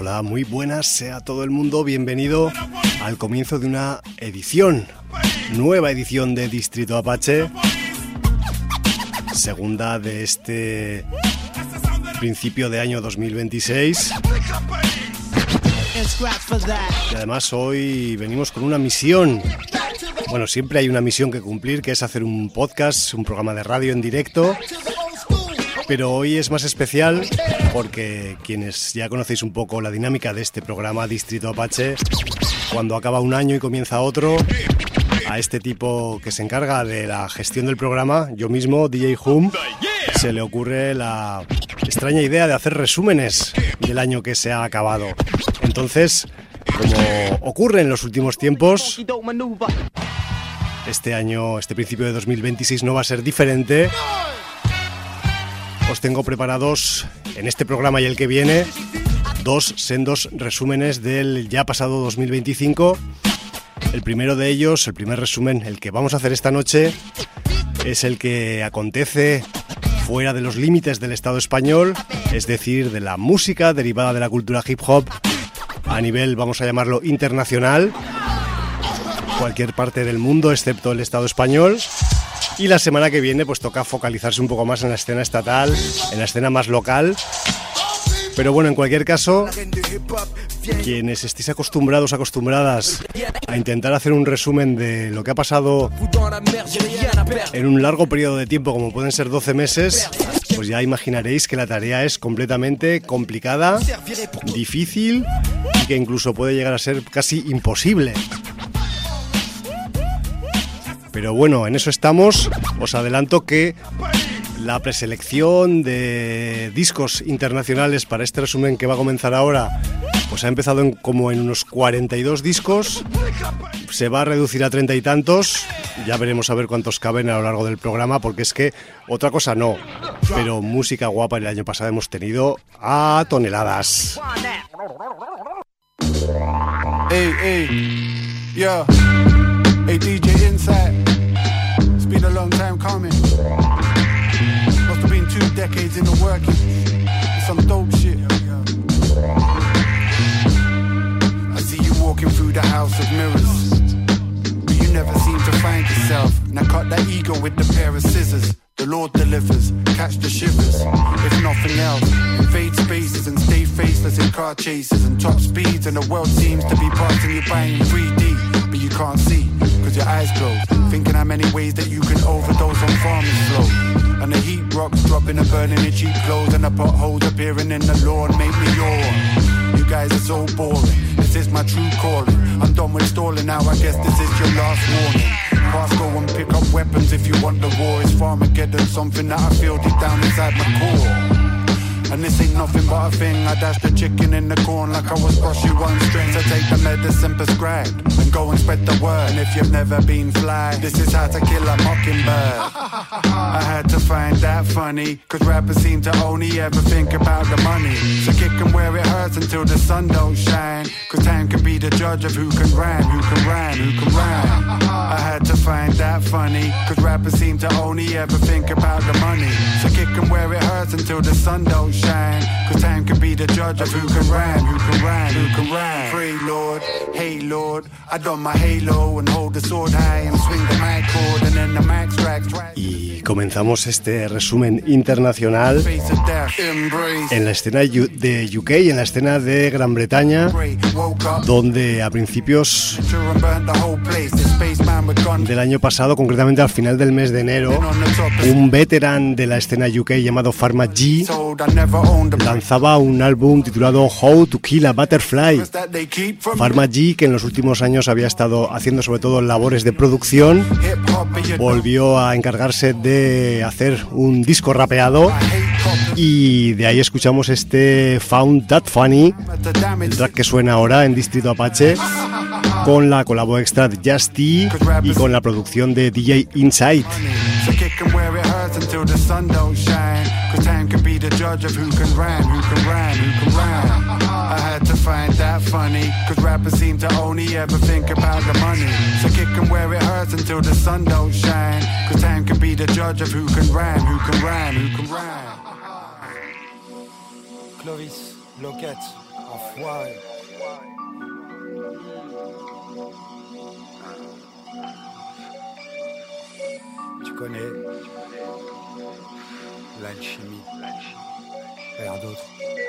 Hola, muy buenas, sea todo el mundo bienvenido al comienzo de una nueva edición de Distrito Apache, segunda de este principio de año 2026. Y además hoy venimos con una misión. Bueno, siempre hay una misión que cumplir, que es hacer un podcast, un programa de radio en directo. Pero hoy es más especial porque quienes ya conocéis un poco la dinámica de este programa Distrito Apache, cuando acaba un año y comienza otro, a este tipo que se encarga de la gestión del programa, yo mismo, DJ Hum, se le ocurre la extraña idea de hacer resúmenes del año que se ha acabado. Entonces, como ocurre en los últimos tiempos, este año, este principio de 2026 no va a ser diferente. Os tengo preparados en este programa y el que viene dos sendos resúmenes del ya pasado 2025. El primero de ellos, el primer resumen, el que vamos a hacer esta noche, es el que acontece fuera de los límites del Estado español, es decir, de la música derivada de la cultura hip hop a nivel, vamos a llamarlo, internacional, cualquier parte del mundo excepto el Estado español. Y la semana que viene pues toca focalizarse un poco más en la escena estatal, en la escena más local. Pero bueno, en cualquier caso, quienes estéis acostumbradas a intentar hacer un resumen de lo que ha pasado en un largo periodo de tiempo, como pueden ser 12 meses, pues ya imaginaréis que la tarea es completamente complicada, difícil y que incluso puede llegar a ser casi imposible. Pero bueno, en eso estamos. Os adelanto que la preselección de discos internacionales para este resumen que va a comenzar ahora, pues ha empezado como en unos 42 discos. Se va a reducir a 30 y tantos. Ya veremos a ver cuántos caben a lo largo del programa, porque es que otra cosa no, pero música guapa el año pasado hemos tenido a toneladas. Hey, yeah. Hey DJ Insight, it's been a long time coming. Must have been 2 decades in the working. It's some dope shit. I see you walking through the house of mirrors, but you never seem to find yourself. Now cut that ego with the pair of scissors. The Lord delivers, catch the shivers. If nothing else, invade spaces and stay faceless in car chases and top speeds, and the world seems to be passing you by in 3D, but you can't see, cause your eyes closed, thinking how many ways that you can overdose on farming flow. And the heat rocks dropping and burning in cheap clothes, and the potholes appearing in the lawn make me yawn. You guys are so boring, this is my true calling. I'm done with stalling now, I guess this is your last warning. Fast go and pick up weapons if you want the war. It's Farmageddon, something that I feel deep down inside my core. And this ain't nothing but a thing. I dash the chicken in the corn like I was brushing one string. So take the medicine prescribed and go and spread the word. And if you've never been fly, this is how to kill a mockingbird. I had to find that funny, cause rappers seem to only ever think about the money. So kick 'em where it hurts until the sun don't shine, cause time can be the judge of who can rhyme, who can rhyme, who can rhyme. I had to find that funny, cause rappers seem to only ever think about the money. So kick 'em where it hurts until the sun don't shine, cause time can be the judge of who can rhyme, who can rhyme, who can rhyme. Pray Lord, hey Lord, I don my halo and hold the sword high and swing the mic cord and then the mic strikes twice. Y comenzamos este resumen internacional en la escena de UK, en la escena de Gran Bretaña, donde a principios del año pasado, concretamente al final del mes de enero, un veterán de la escena UK llamado Pharma G lanzaba un álbum titulado How to Kill a Butterfly. Pharma G, que en los últimos años había estado haciendo sobre todo labores de producción, volvió a encargarse de hacer un disco rapeado y de ahí escuchamos este Found That Funny, el track que suena ahora en Distrito Apache, con la colabo extra de Just T y con la producción de DJ Insight. I had to find that funny, cause rappers seem to only ever think about the money. So kick 'em where it hurts until the sun don't shine, cause time can be the judge of who can rhyme, who can rhyme, who can rhyme. Clovis, Loquette, Enfoiré. Tu connais l'alchimie. Rien d'autre.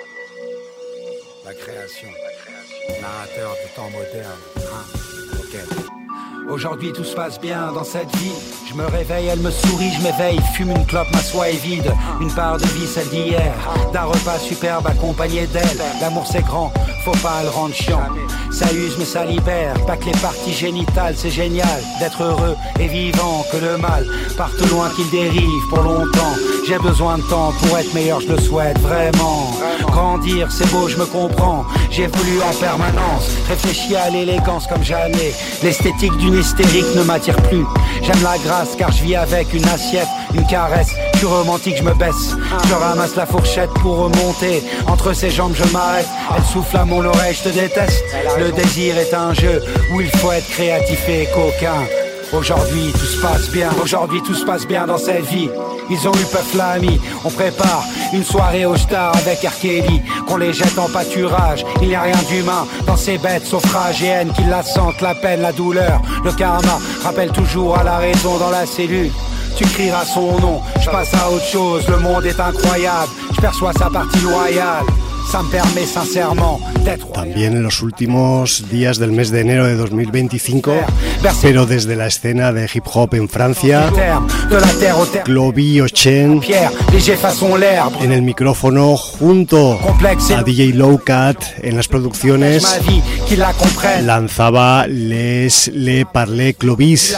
La création. Narrateur du temps moderne. Ok. Aujourd'hui tout se passe bien dans cette vie. Je me réveille, elle me sourit, je m'éveille, fume une clope, ma soie est vide. Une part de vie, celle d'hier, d'un repas superbe accompagné d'elle. L'amour c'est grand, faut pas le rendre chiant. Ça use mais ça libère, pas que les parties génitales. C'est génial d'être heureux et vivant, que le mal parte loin qu'il dérive pour longtemps. J'ai besoin de temps pour être meilleur, je le souhaite vraiment. Grandir c'est beau, je me comprends. J'évolue en permanence, réfléchis à l'élégance comme jamais. L'esthétique d'une hystérique ne m'attire plus. J'aime la grâce car je vis avec une assiette, une caresse. Je suis romantique, je me baisse. Je ramasse la fourchette pour remonter. Entre ses jambes je m'arrête. Elle souffle à mon oreille, je te déteste. Le désir est un jeu où il faut être créatif et coquin. Aujourd'hui tout se passe bien, aujourd'hui tout se passe bien dans cette vie. Ils ont eu Puff l'ami, on prépare une soirée au star avec R. Kelly. Qu'on les jette en pâturage, il n'y a rien d'humain dans ces bêtes sauf rage et haine. Qu'ils la sentent, la peine, la douleur, le karma rappelle toujours à la raison dans la cellule. Tu crieras son nom, je passe à autre chose, le monde est incroyable. Je perçois sa partie loyale. Ça me permet sincèrement d'être. También en los últimos días del mes de enero de 2025, pero desde la escena de hip hop en Francia, Clovy Ochen en el micrófono junto a DJ Lowcat en las producciones lanzaba Le Parler Clovis,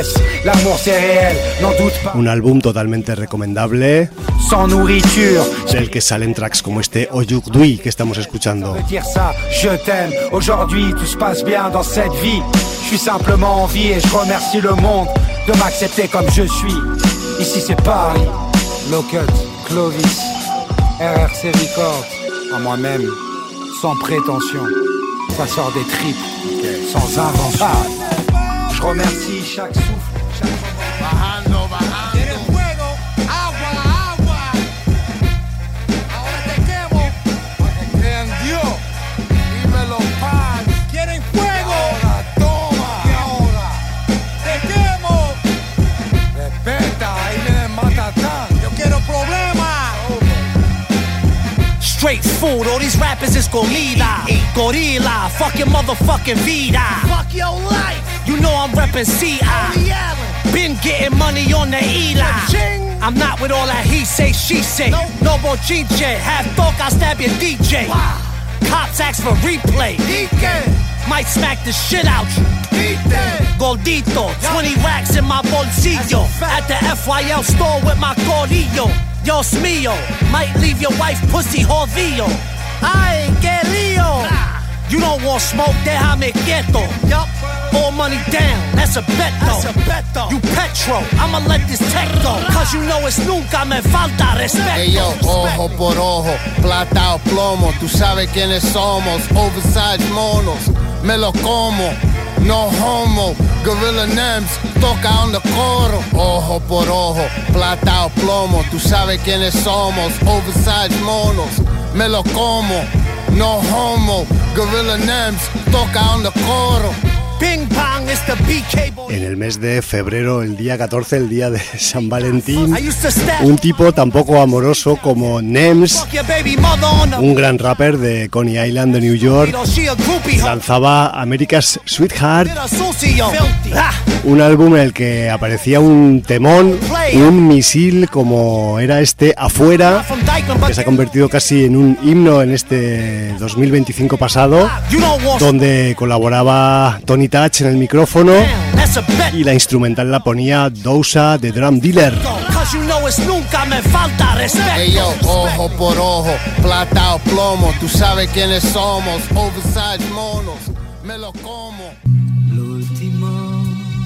un álbum totalmente recomendable del que salen tracks como este Aujourd'hui que estamos escuchando. Je t'aime, aujourd'hui tout se passe bien dans cette vie. Je suis simplement en vie et je remercie le monde de m'accepter comme je suis. Ici c'est Paris, Lowcat, Clovis, RRC Records. À moi-même, sans prétention, ça sort des tripes, sans invention. Je remercie chaque souffle, chaque moment. Straight food, all these rappers is comida. Gorilla, fuck your motherfucking vida. Fuck your life. You know I'm reppin' C.I. Been getting money on the Eli. I'm not with all that he say, she say. No bochinche, half talk, I'll stab your DJ. Cops ask for replay. Might smack the shit out you. Gordito, 20 racks in my bolsillo. At the FYL store with my Corillo. Dios mío, might leave your wife pussy jodido. Ay, que lío. You don't want smoke, déjame quieto. Yup, all money down, that's a bet though. You petro, I'ma let this tech go. Cause you know it's nunca me falta respeto. Hey yo, ojo por ojo, plata o plomo. Tú sabes quiénes somos, oversized monos. Me lo como, no homo. Gorilla Nems, toca on the coro. Ojo por ojo, plata o plomo. Tú sabes quiénes somos, oversized monos. Me lo como, no homo. Gorilla Nems, toca on the coro. Ping pong is the BK boy. En el mes de febrero, el día 14, el día de San Valentín, un tipo tan poco amoroso como Nems, un gran rapper de Coney Island de New York, lanzaba America's Sweetheart, un álbum en el que aparecía un temón, un misil como era este Afuera, que se ha convertido casi en un himno en este 2025 pasado, donde colaboraba Tony Touch en el micrófono y la instrumental la ponía Dousa de Drum Dealer. Hey yo, ojo por ojo, plata o plomo. Tú sabes quiénes somos, oversized monos. Me lo como. L'ultimo,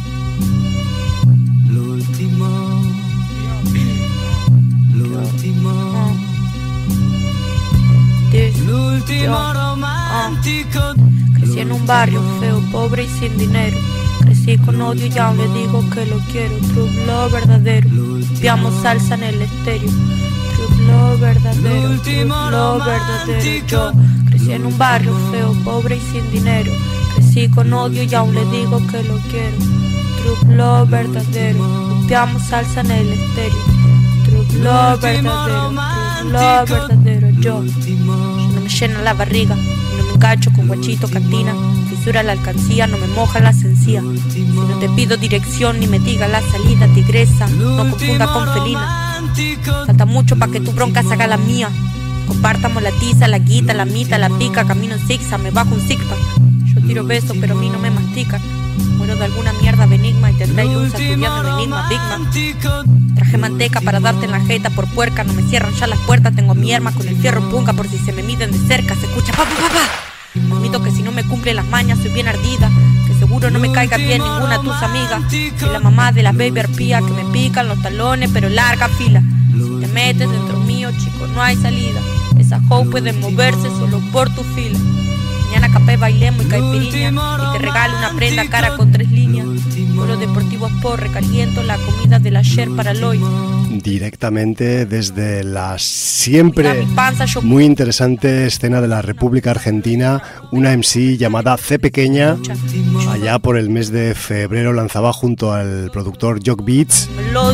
L'ultimo romántico. Crecí en un barrio feo, pobre y sin dinero. Crecí con odio y aún le digo que lo quiero. True love verdadero. Piamos salsa en el estéreo. True love verdadero. True love verdadero. Yo crecí Crecí en un barrio feo, pobre y sin dinero. Crecí con odio y aún le digo que lo quiero. True love verdadero, limpiamos salsa en el estéreo. True love verdadero, true love verdadero. Yo no me llena la barriga, no me engancho con guachito cantina. Fisura la alcancía, no me moja las encías. Si no te pido dirección ni me diga la salida, tigresa, no confunda con felina. Falta mucho pa' que tu bronca se haga la mía. Compartamos la tiza, la guita, la mita, la pica. Camino en zigzag, me bajo un zigzag. Yo tiro besos, pero a mí no me mastican. Muero de alguna mierda benigma y tendré luz estudiando el enigma, Bigma. Traje manteca para darte en la jeta por puerca. No me cierran ya las puertas, tengo mi arma con el fierro punca. Por si se me miden de cerca, se escucha pa, pa, pa, pa. Admito que si no me cumplen las mañas soy bien ardida. Que seguro no me caiga bien ninguna de tus amigas. Soy la mamá de las baby arpías que me pican los talones pero larga fila. Si te metes dentro mío, chico, no hay salida. Esa hoe puede moverse solo por tu fila. Mañana capé, bailemos y caipirinha. Y te regalo una prenda cara con 3 líneas. Por los deportivos por recaliento la comida del ayer para el hoy. Directamente desde la siempre muy interesante escena de la República Argentina, una MC llamada C Pequeña, allá por el mes de febrero lanzaba junto al productor Jock Beats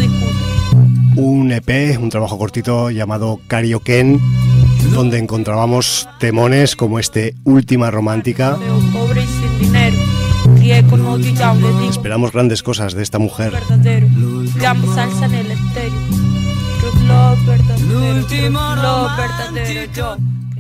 un EP, un trabajo cortito llamado Karaoke, donde encontrábamos temones como este Última Romántica. Esperamos grandes cosas de esta mujer. Salsa en el estéreo. True love verdadero, true love verdadero. Yo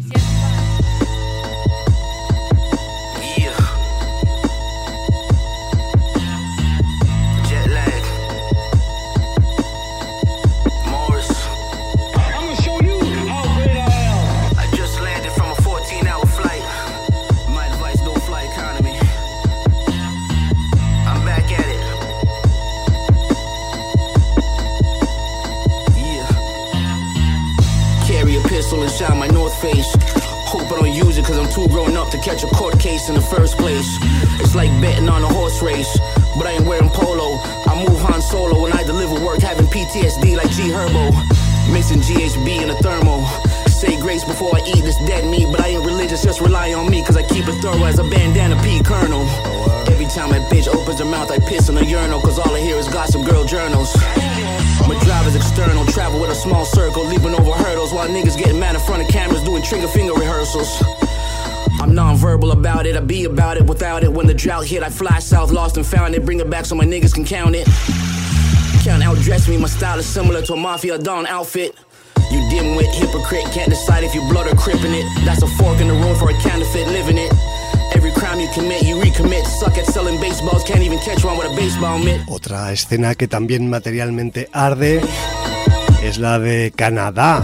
and shine my North Face. Hope I don't use it cause I'm too grown up to catch a court case in the first place. It's like betting on a horse race, but I ain't wearing polo. I move Han Solo when I deliver work, having PTSD like G Herbo. Mixing GHB in a thermo. Say grace before I eat this dead meat, but I ain't religious, just rely on me cause I keep it thorough as a bandana P Colonel. Every time that bitch opens her mouth I piss in a urinal cause all I hear is gossip girl journals. My drive is external, travel with a small circle, leaping over hurdles while niggas getting mad in front of cameras doing trigger finger rehearsals. I'm non-verbal about it, I be about it without it. When the drought hit, I fly south, lost and found it. Bring it back so my niggas can count it. Can't outdress me, my style is similar to a Mafia Don outfit. You dimwit, hypocrite, can't decide if you blood or crip in it. That's a fork in the road for a counterfeit, living it. Every crime you commit, you recommit. Suck at selling baseballs, can't even catch one with a baseball mitt. Otra escena que también materialmente arde es la de Canadá.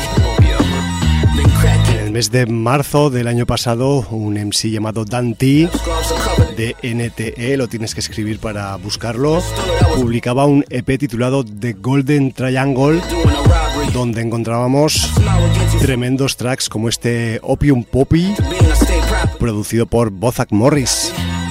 En el mes de marzo del año pasado, un MC llamado Dante de NTE, lo tienes que escribir para buscarlo, publicaba un EP titulado The Golden Triangle, donde encontrábamos tremendos tracks como este Opium Poppy, producido por Bozak Morris.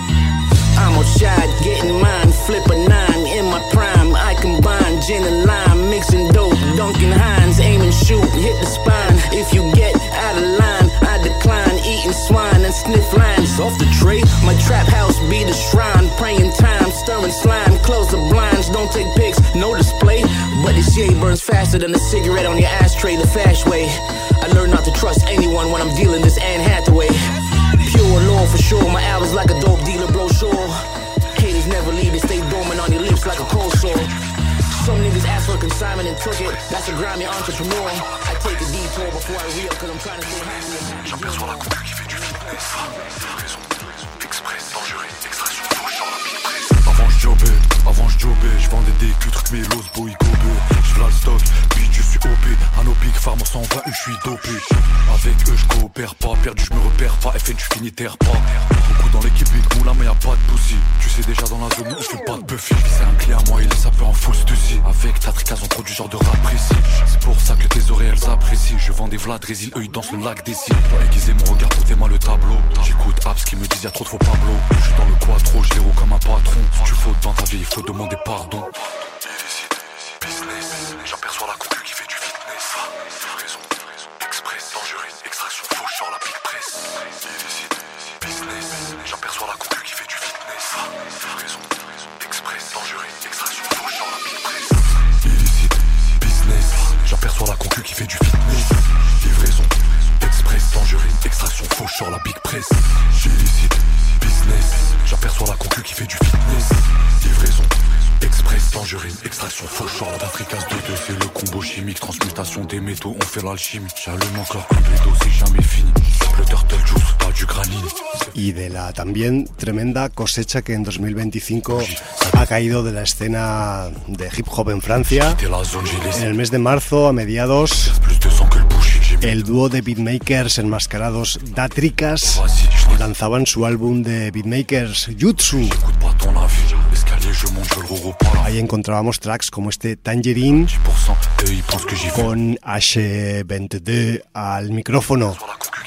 Dunkin' Hines, aim and shoot, hit the spine. If you get out of line, I decline eating swine and sniff lines off the tray. My trap house be the shrine, praying time, stirring slime. Close the blinds, don't take pics, no display. But this shade burns faster than a cigarette on your ashtray, the fast way. I learned not to trust anyone when I'm dealing this Anne Hathaway. Pure law for sure, my album's like a dope dealer brochure. Haters never leave, they stay dormant on your lips like a cold sore. Some niggas asked for a consignment and took it. That's a grimy entrepreneur. I take a detour before I re-up cause I'm trying to stay happy. J'aperçois la concu qui fait du fitness. Raison, express, dangereux, extraction, fauche sur la pique. Avant je jobais, je vendais des culs, trucs mélos, boy gobé. Je v'là le stock, bitch je suis OP. Anopic, farmer 120, je suis dopé. Avec eux je coopère pas, perdu je me repère pas. FN tu finis terre pas. Beaucoup dans l'équipe big moula mais y'a pas de pussy. Tu sais déjà dans la zone où on fait pas de Buffy. C'est un clé à moi, il est sapé en full stussy. Avec ta tricase on produit genre de rap précis. C'est pour ça que tes oreilles elles apprécient. Je vends des vlad résil, eux ils dansent le lac des cils. Aiguiser mon regard pour tes le tableau. J'écoute Abs qui me disent y'a trop de faux Pablo. Je suis dans le quattro, je les roule comme un patron. Si tu fautes dans ta vie, il faut demander pardon. Illicite, business, j'aperçois la concu qui fait du fitness. Raison, express, dangereux, extraction, fauche sur la la big press. Illicite, business, j'aperçois la concu qui fait du fitness. Livraison, express, dangereux, extraction, fauche dans la big press. Illicite, business, j'aperçois la concu qui fait du fitness. Livraison, express, dangereux, extraction, fauche sur la big press. Illicite, business, j'aperçois la concu qui fait du fitness. Livraison, express, dangereux, extraction, fauche sur la Africa's 2-2. C'est le combo chimique, transmutation des métaux, on fait l'alchimie. J'allume encore un bédo, c'est jamais fini. Le turtle juice, pas du granit. Y de la también tremenda cosecha que en 2025 ha caído de la escena de hip hop en Francia. En el mes de marzo, a mediados, el dúo de beatmakers enmascarados Datricas lanzaban su álbum de beatmakers Jutsu. Ahí encontrábamos tracks como este Tangerine con H22 al micrófono.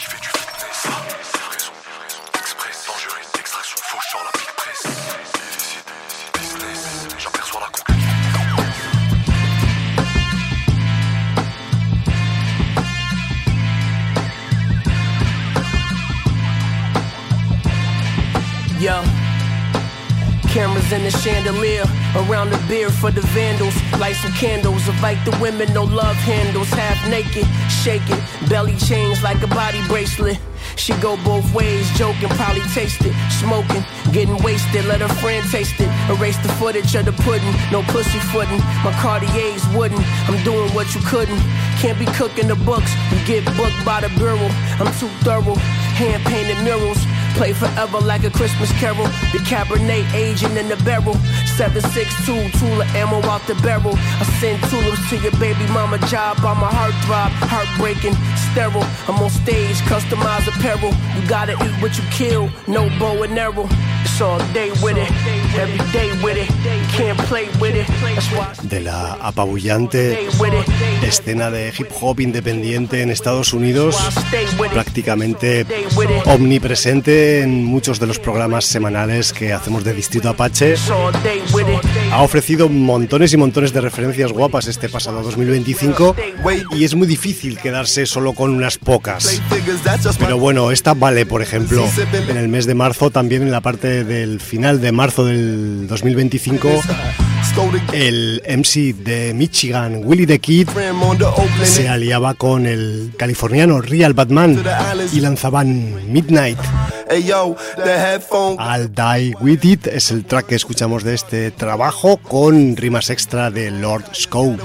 Yo, cameras in the chandelier, around the beer for the vandals. Light some candles, invite the women, no love handles. Half naked, shaking, belly chains like a body bracelet. She go both ways, joking, probably taste it. Smoking, getting wasted, let her friend taste it. Erase the footage of the pudding, no pussy footing. My Cartier's wooden, I'm doing what you couldn't. Can't be cooking the books, you get booked by the bureau. I'm too thorough, hand painted murals. Play forever like a Christmas carol. The Cabernet aging in the barrel. 7.62, Tula ammo out the barrel. I send tulips to your baby mama job. I'm a heartthrob, heartbreaking, sterile. I'm on stage, customized apparel. You gotta eat what you kill, no bow and arrow. It's all day with it, every day with it. Can't play with it. That's why. De la apabullante escena de hip hop independiente en Estados Unidos, prácticamente omnipresente en muchos de los programas semanales que hacemos de Distrito Apache. Ha ofrecido montones y montones de referencias guapas este pasado 2025 y es muy difícil quedarse solo con unas pocas. Pero bueno, esta vale, por ejemplo, en el mes de marzo, también en la parte del final de marzo del 2025, el MC de Michigan, Willie the Kid, se aliaba con el californiano Real Batman y lanzaban Midnight. I'll Die With It es el track que escuchamos de este trabajo, con rimas extra de Lord Scope.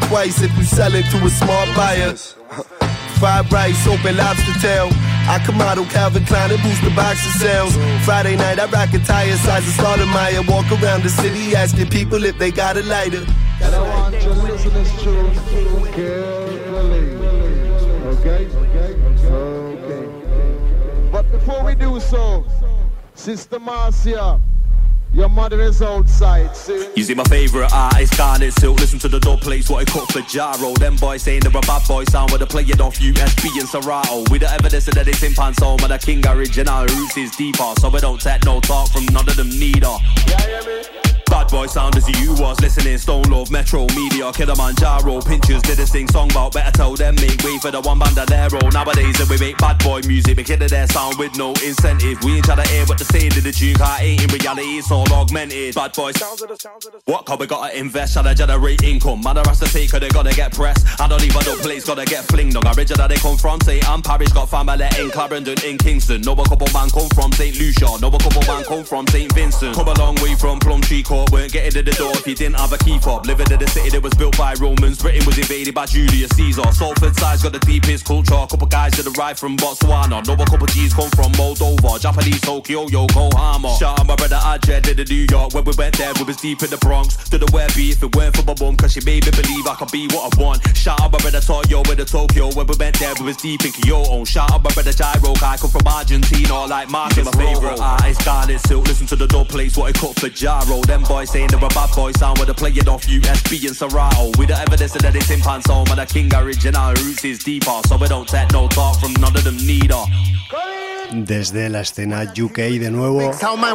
Fried rice, open lobster tail. I come model Calvin Klein and boost the box of sales. Friday night, I rock a tire size of Stoudemire. Walk around the city asking people if they got a lighter. And I want you to listen to this tune carefully. Okay? Okay. But before we do so, Sister Marcia, your mother is outside, see? You see my favourite artist, Garnet Silk. Listen to the dub plates, what I cook for Jaro. Them boys saying they're a bad boy sound, but they play it off USB and Serato. We the evidence that it's in Pansol, but the king original roots is deeper. So we don't take no talk from none of them neither. Yeah, hear me? Bad boy sound as you was listening. Stone Love, Metro, Media, Kilimanjaro. Pinchers did a sing song about better tell them make way for the one bandolero. Nowadays we make bad boy music, we kill their sound with no incentive. We ain't try to hear what they say to the tune, car ain't in reality, it's all augmented. Bad boy sounds of the what? Cause we gotta invest, try to generate income. Man, I has to take, cause they gotta get pressed. I don't even know place, gotta get flinged on. Original they come from St. Anne Parish, got family in Clarendon, in Kingston. Know a couple man come from St. Lucia, know a couple man come from St. Vincent. Come a long way from Plumtree Court, weren't getting to the door if you didn't have a key fob. Living in the city that was built by Romans, Britain was invaded by Julius Caesar. Salford side's got the deepest culture, a couple guys that arrived from Botswana. Know a couple G's come from Moldova, Japanese Tokyo, Yokohama. Shout out my brother Adred in the New York, when we went there we was deep in the Bronx. To the where be if it weren't for my mum, cause she made me believe I could be what I want. Shout out my brother Tokyo in the Tokyo, when we went there we was deep in Kyoto. Shout out my brother Gyro, I come from Argentina like Marcus. My favourite artist, Garnet Silk. Listen to the dub plates, what I cook for Jaro. Them boys saying they're a bad boy sound, where they play it off USB and Serato. We the evidence that it's in Pansol, but the king original roots is deeper. So we don't take no talk from none of them neither. desde la escena UK de nuevo,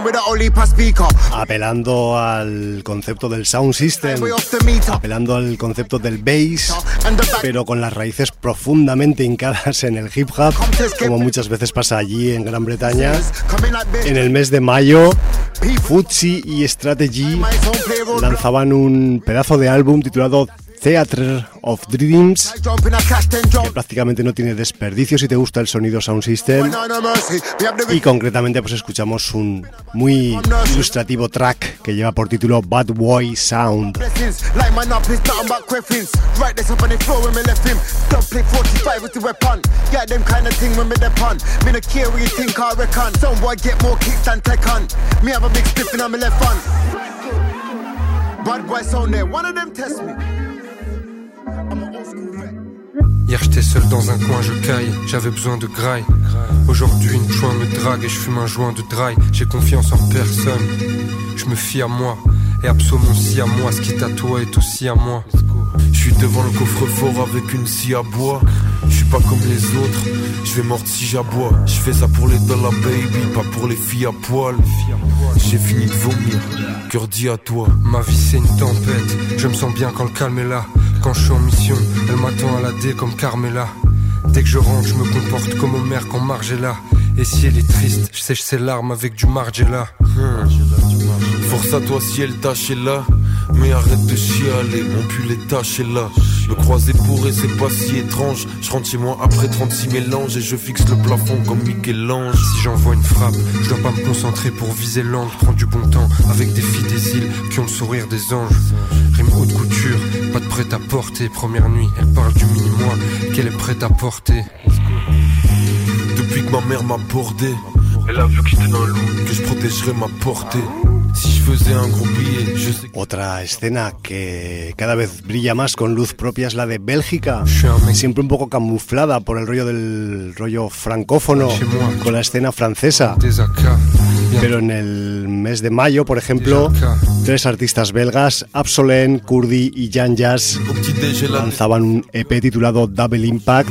apelando al concepto del sound system, apelando al concepto del bass, pero con las raíces profundamente hincadas en el hip hop, como muchas veces pasa allí en Gran Bretaña. En el mes de mayo, Footsie y Strategy lanzaban un pedazo de álbum titulado Theatre of Dreams, que prácticamente no tiene desperdicio si te gusta el sonido Sound System, y concretamente pues escuchamos un muy ilustrativo track que lleva por título Bad Boy Sound. Hier j'étais seul dans un coin, je caille, j'avais besoin de graille. Aujourd'hui une joint me drague et je fume un joint de dry. J'ai confiance en personne, je me fie à moi. Et absolument si à moi, ce qui est à toi est aussi à moi. Je suis devant le coffre-fort avec une scie à bois. Je suis pas comme les autres, je vais mordre si j'aboie. Je fais ça pour les dollars baby, pas pour les filles à poil. J'ai fini de vomir, cœur dit à toi. Ma vie c'est une tempête, je me sens bien quand le calme est là. Quand je suis en mission, elle m'attend à la D comme Carmela. Dès que je rentre, je me comporte comme Homer quand Marge est là. Et si elle est triste, je sèche ses larmes avec du Margiela. Force à toi si elle tâche est là. Mais arrête de chialer, mon pull est taché là. Me croiser bourré c'est pas si étrange. Je rentre chez moi après 36 mélanges et je fixe le plafond comme Michel-Ange. Si j'envoie une frappe, je dois pas me concentrer pour viser l'angle. Prends du bon temps avec des filles des îles qui ont le sourire des anges. Rime haute couture, pas de prêt-à-porter. Première nuit, elle parle du mini-moi qu'elle est prête à porter. Depuis que ma mère m'a bordé, elle a vu que j'étais un loup, que je protégerais ma portée. Si je faisais un gros billet, je sais. Otra escena que cada vez brilla más con luz propia es la de Bélgica, siempre un poco camuflada por el rollo francófono con la escena francesa. Pero en el mes de mayo, por ejemplo, tres artistas belgas, Absolen, Kurdi y Jan Jazz, lanzaban un EP titulado Double Impact,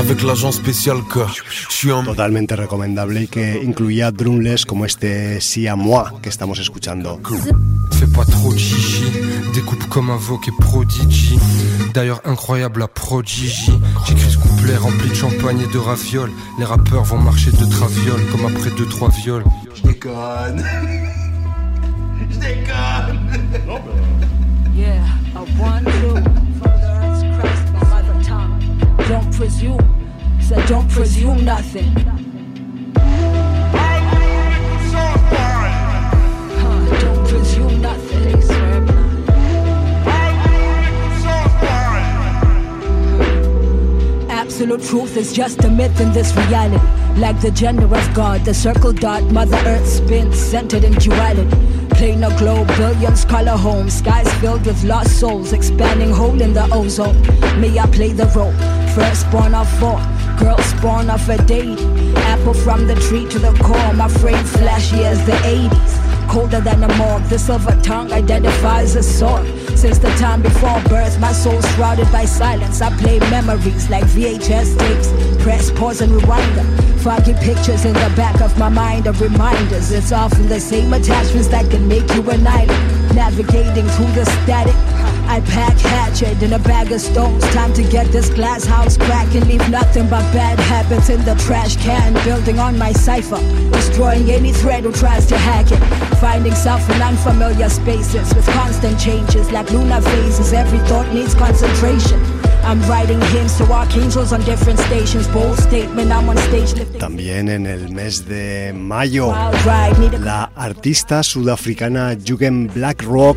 totalmente recomendable y que incluía drumless como este Si à moi que estamos escuchando. Fais pas trop de chichi, découpe comme un Vogue et Prodigy. D'ailleurs incroyable la Prodigy. J'écris ce couplet rempli de champagne et de ravioles. Les rappeurs vont marcher de traviole comme après 2-3 viols. Je déconne. Je déconne. Yeah, I want you from the earth's crust, my mother tongue. Don't presume, so don't presume nothing. Don't presume nothing. Absolute truth is just a myth in this reality. Like the gender of God, the circle dot, Mother Earth spins, centered in duality. Planar globe, billions color homes, skies filled with lost souls, expanding hole in the ozone. May I play the role, firstborn of four, girl spawn of a deity. Apple from the tree to the core, my frame flashy as the 80s. Colder than a morgue, the silver tongue identifies a sword. Since the time before birth, my soul's shrouded by silence. I play memories like VHS tapes. Press, pause and rewind them. Foggy pictures in the back of my mind of reminders. It's often the same attachments that can make you an island. Navigating through the static, I pack hatchet in a bag of stones. Time to get this glass house cracking. Leave nothing but bad habits in the trash can. Building on my cipher, destroying any thread who tries to hack it. Finding self in unfamiliar spaces with constant changes like lunar phases. Every thought needs concentration. I'm writing hymns to archangels on different stations. Bold statement, I'm on stage. También en el mes de mayo, la artista sudafricana Jugend Black Rock,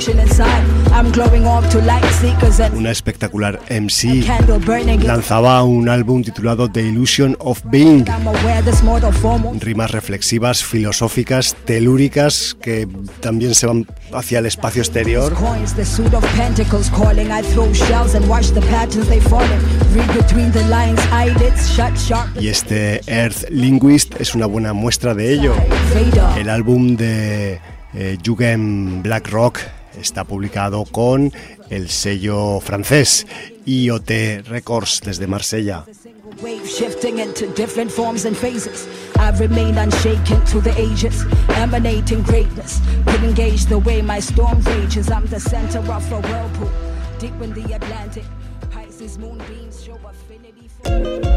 una espectacular MC, lanzaba un álbum titulado The Illusion of Being. Rimas reflexivas, filosóficas, telúricas, que también se van hacia el espacio exterior. Y este Earth Linguist es una buena muestra de ello. El álbum de Jugend Black Rock está publicado con el sello francés IoT Records desde Marsella. Wave shifting into different forms and phases. I remain unshaken to the ages, emanating greatness. Could engage the way my storm rages. I'm the center of a whirlpool, deep in the Atlantic. Pisces moonbeams show affinity for...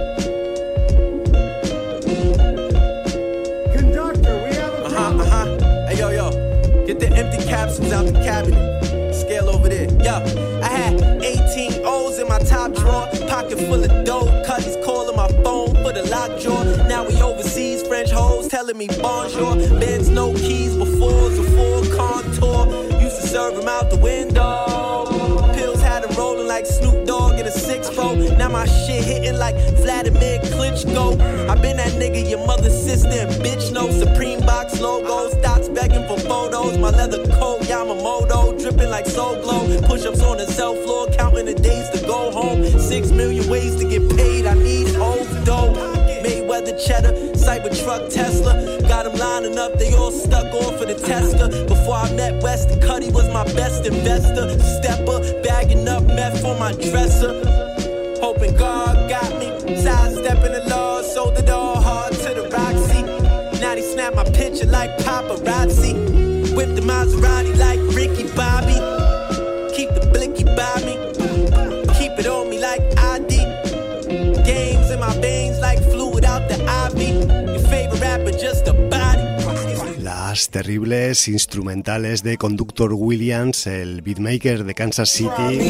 Conductor, we have a Hey, yo, get the empty capsules out the cabinet. Scale over there. Yo, I had 18 O's in my top drawer, pocket full of dough. Cuddies calling my phone for the lockjaw. Now we overseas, French hoes telling me bonjour. Benz no keys before it was a full contour. Used to serve them out the window. Pills had them rolling like Snoop Dogg in a 6-4. Now my shit hitting like Vladimir Klitschko. I been that nigga your mother's sister and bitch no Supreme box logos. Dots begging for photos. My leather coat Yamamoto dripping like Soul Glow. Push-ups on the cell floor, counting the days to go home. 6 million ways to get paid. I need old dough. Mayweather cheddar, Cybertruck Tesla. Got them lining up, they all stuck off of the Tesla. Before I met Weston, Cuddy was my best investor. Stepper, bagging up meth for my dresser. Hoping God got me. Sidestepping the law, sold it all hard to the Roxy. Now they snap my picture like paparazzi. Whip the Maserati like Ricky Bobby. Keep the blicky by me. Keep it on me like ID. Games in my veins like fluid out the IV. Your favorite rapper just a body. Las terribles instrumentales de Conductor Williams, el beatmaker de Kansas City,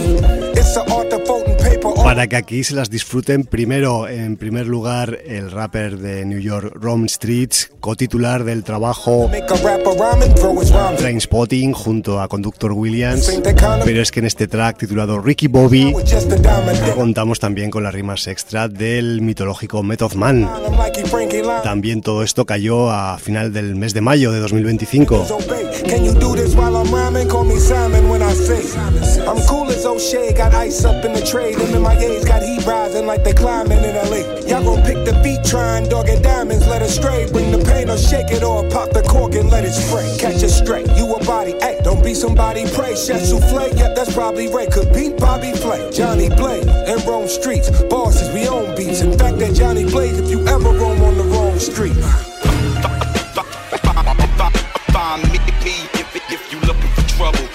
para que aquí se las disfruten. Primero, en primer lugar, el rapper de New York, Rome Streetz, cotitular del trabajo Trainspotting junto a Conductor Williams, pero es que en este track titulado Ricky Bobby contamos también con las rimas extra del mitológico Method Man. También todo esto cayó a final del mes de mayo de 2025. Can you do this while I'm rhyming? Call me Simon when I say I'm cool as O'Shea, got ice up in the trade. Them in my A's got heat rising like they climbing in LA. Y'all gon' pick the beat, try and dog it diamonds, let it stray. Bring the pain or shake it or pop the cork and let it spray. Catch it straight, you a body, ayy, don't be somebody pray. Chef Soufflé, yep, that's probably Ray. Could beat Bobby Flay, Johnny Blaze, and Rome Streets. Bosses, we own beats. In fact, that Johnny Blaze, if you ever roam on the wrong street. Find me if you looking for trouble.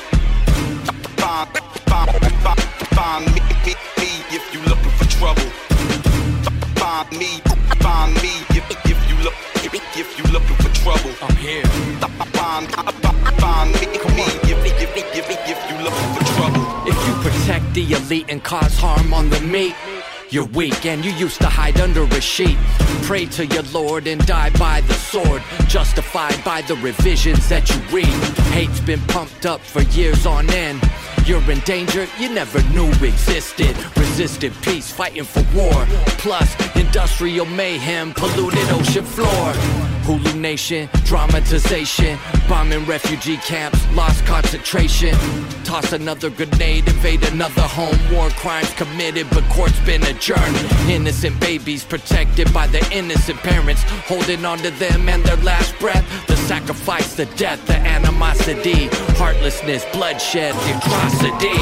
Find me if you looking for trouble. Find me if you looking for trouble. I'm here. Find me if you looking for trouble. If you protect the elite and cause harm on the meat, you're weak and you used to hide under a sheet. Pray to your Lord and die by the sword, justified by the revisions that you read. Hate's been pumped up for years on end. You're in danger you never knew existed. Resisted peace, fighting for war. Plus, industrial mayhem, polluted ocean floor. Hulu Nation, dramatization. Bombing refugee camps, lost concentration. Toss another grenade, invade another home. War crimes committed, but courts been adjourned. Innocent babies protected by their innocent parents, holding on to them and their last breath. The sacrifice, the death, the animosity, heartlessness, bloodshed, the atrocity.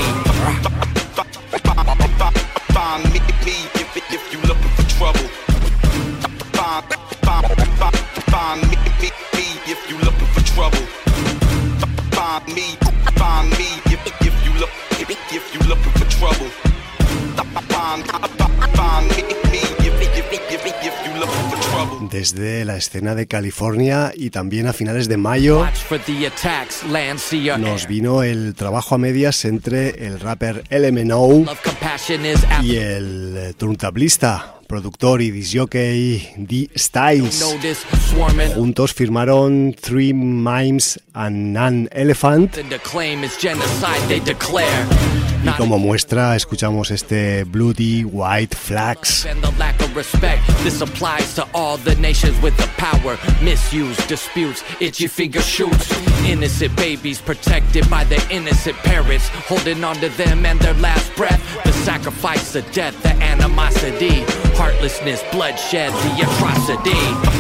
Find me if you looking for trouble. Find me if you looking for trouble. Find me if you looking for trouble. Find me if you looking for trouble. Desde la escena de California y también a finales de mayo nos vino el trabajo a medias entre el rapper LMNO y el turntablista, productor y disjockey D-Styles. Juntos firmaron Three Mimes and an Elephant. Y como muestra escuchamos este Bloody White Flags. This applies to all the nations with the power. Misuse, disputes, itchy finger shoots. Innocent babies protected by their innocent parents, holding on to them and their last breath. The sacrifice, the death, the animosity, heartlessness, bloodshed, the atrocity.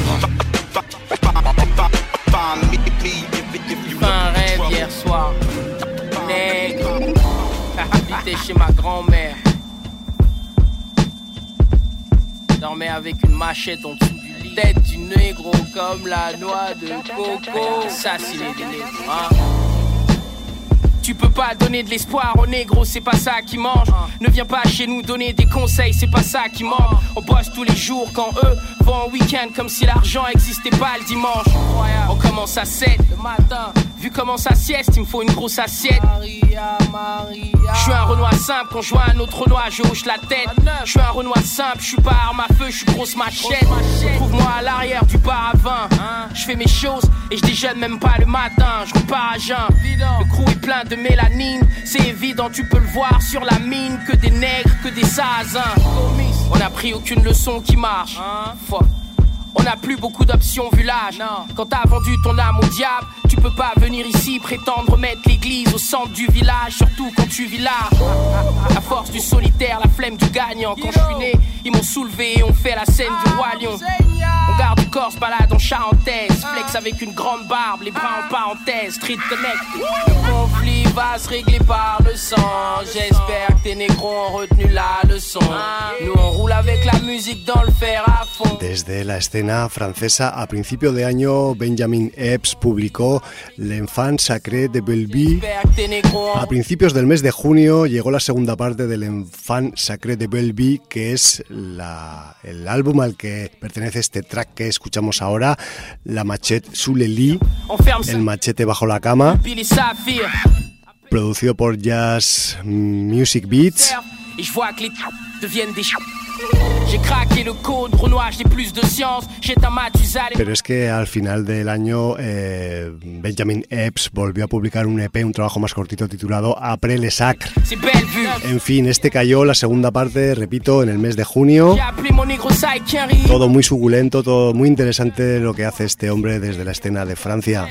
Un rêve hier soir, nègre, habité chez ma grand-mère. dormais avec une machette en dessous du lit. Tête du négro comme la noix de coco. Assassiné des négros, hein. Tu peux pas donner de l'espoir aux négros, c'est pas ça qui mange. Ne viens pas chez nous donner des conseils, c'est pas ça qui manque. On bosse tous les jours quand eux vont en week-end comme si l'argent existait pas le dimanche. On commence à 7 le matin. Vu comment ça sieste, il me faut une grosse assiette. Je suis un Renoir simple, quand je vois un autre Renoir, je hoche la tête. Je suis un Renoir simple, je suis pas arme à feu, je suis grosse machette. Trouve-moi à l'arrière du bar à vin. Je fais mes choses et je déjeune même pas le matin. Je repars à jeun. Le crew est plein de mélanine, c'est évident, tu peux le voir sur la mine. Que des nègres, que des sarrasins. On a pris aucune leçon qui marche. Fuck. On n'a plus beaucoup d'options vu l'âge. Quand t'as vendu ton âme au diable, tu peux pas venir ici prétendre remettre l'église au centre du village, surtout quand tu vis là. La force du solitaire, la flemme du gagnant. Quand je suis né, ils m'ont soulevé et on fait la scène du roi lion. On garde du corps, se balade en charentaise. Flex avec une grande barbe, les bras en parenthèse. Street connect. Le conflit va se régler par le sang. J'espère que tes négros ont retenu la leçon. Nous on roule avec la musique dans le fer à fond. Desde la escena francesa, a principio de año, Benjamin Epps publicó L'Enfant Sacré de Belleville. A principios del mes de junio llegó la segunda parte del L'Enfant Sacré de Belleville, que es el álbum al que pertenece este track que escuchamos ahora, La Machette sous le lit, el machete bajo la cama, producido por Jazz Music Beats. Pero es que al final del año Benjamin Epps volvió a publicar un EP, un trabajo más cortito titulado Après le Sacre. En fin, este cayó la segunda parte, repito, en el mes de junio. Todo muy suculento, todo muy interesante lo que hace este hombre desde la escena de Francia.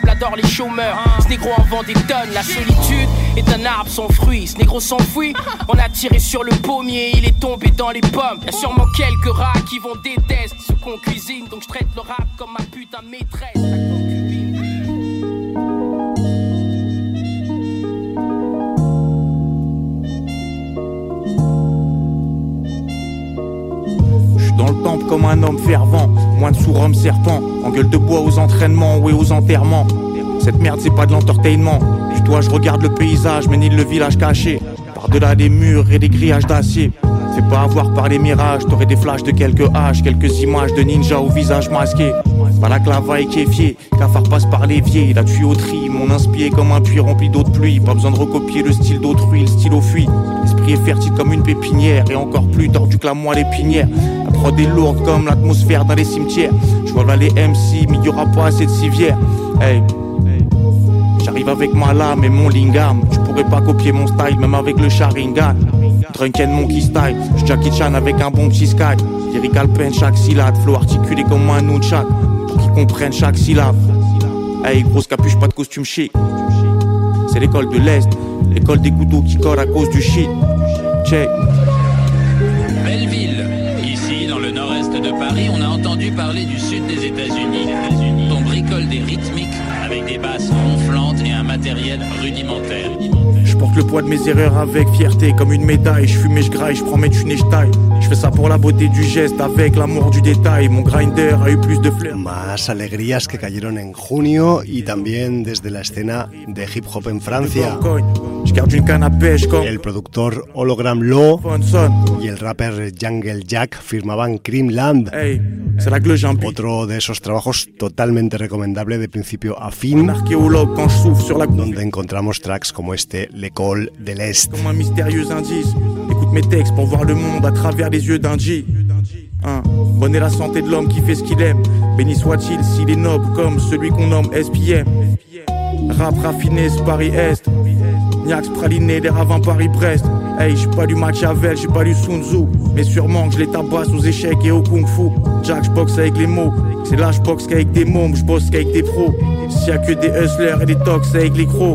La solitude est un arbre sans fruits. Ce négro s'enfuit, on a tiré sur le pommier, il est tombé dans les pommes. Y'a sûrement quelques rats qui vont détester ce qu'on cuisine, donc je traite le rap comme ma putain maîtresse, la concubine. J'suis dans le temple comme un homme fervent, moins de sourds serpent, en gueule de bois aux entraînements ou aux enterrements. Cette merde c'est pas de l'entertainment. Du toit je regarde le paysage, mais ni le village caché. Par-delà des murs et des grillages d'acier. Fais pas avoir par les mirages, t'aurais des flashs de quelques haches, quelques images de ninja au visage masqué. Pas la clava équéfiée, cafard passe par l'évier. La tuyauterie, mon inspiré comme un puits rempli d'eau de pluie. Pas besoin de recopier le style d'autrui, le stylo fuit. L'esprit est fertile comme une pépinière, et encore plus tordu que la moelle épinière. La prod est lourde comme l'atmosphère dans les cimetières. Je vois là les MC, mais y'aura pas assez de civières. Hey. J'arrive avec ma lame et mon lingam. Tu pourrais pas copier mon style, même avec le Sharingan. Drunken Monkey Style, j'suis Jackie Chan avec un bon petit sky. Lyrical pen chaque syllabe, flow articulé comme un nunchak. Pour qu'ils comprennent chaque syllabe. Hey, grosse capuche, pas de costume chic. C'est l'école de l'Est, l'école des couteaux qui collent à cause du shit. Check. Belleville, ici dans le nord-est de Paris, on a entendu parler du sud des États-Unis. On bricole des rythmiques avec des basses ronflantes et un matériel rudimentaire. Je porte le poids de mes erreurs avec fierté, comme une médaille. Je fume et je graille, je prends mes thunes et je taille. Je fais ça pour la beauté du geste, avec l'amour du détail. Mon grinder a eu plus de fleurs. Más alegrías que cayeron en junio y también desde la escena de hip hop en Francia. El productor Hologram Law y el rapper Jungle Jack firmaban Creamland. Otro de esos trabajos totalmente recomendable de principio a fin, donde encontramos tracks como este, L'école de l'Est. Comme un mystérieux indice, écoute mes textes pour voir le monde à travers les yeux d'un G. Bonne est la santé de l'homme qui fait ce qu'il aime. Béni soit-il s'il est noble comme celui qu'on nomme SPM. Rap raffiné, c'est Paris-Est. Niax praliné, les ravins Paris-Brest. Hey, j'suis pas du Machiavel, j'suis pas du Sun Tzu. Mais sûrement que je les tabasse aux échecs et au kung-fu. Jack, j'boxe avec les mots. C'est là j'boxe qu'avec des mômes, j'bosse qu'avec des pros. S'il y a que des hustlers et des tox avec les crocs.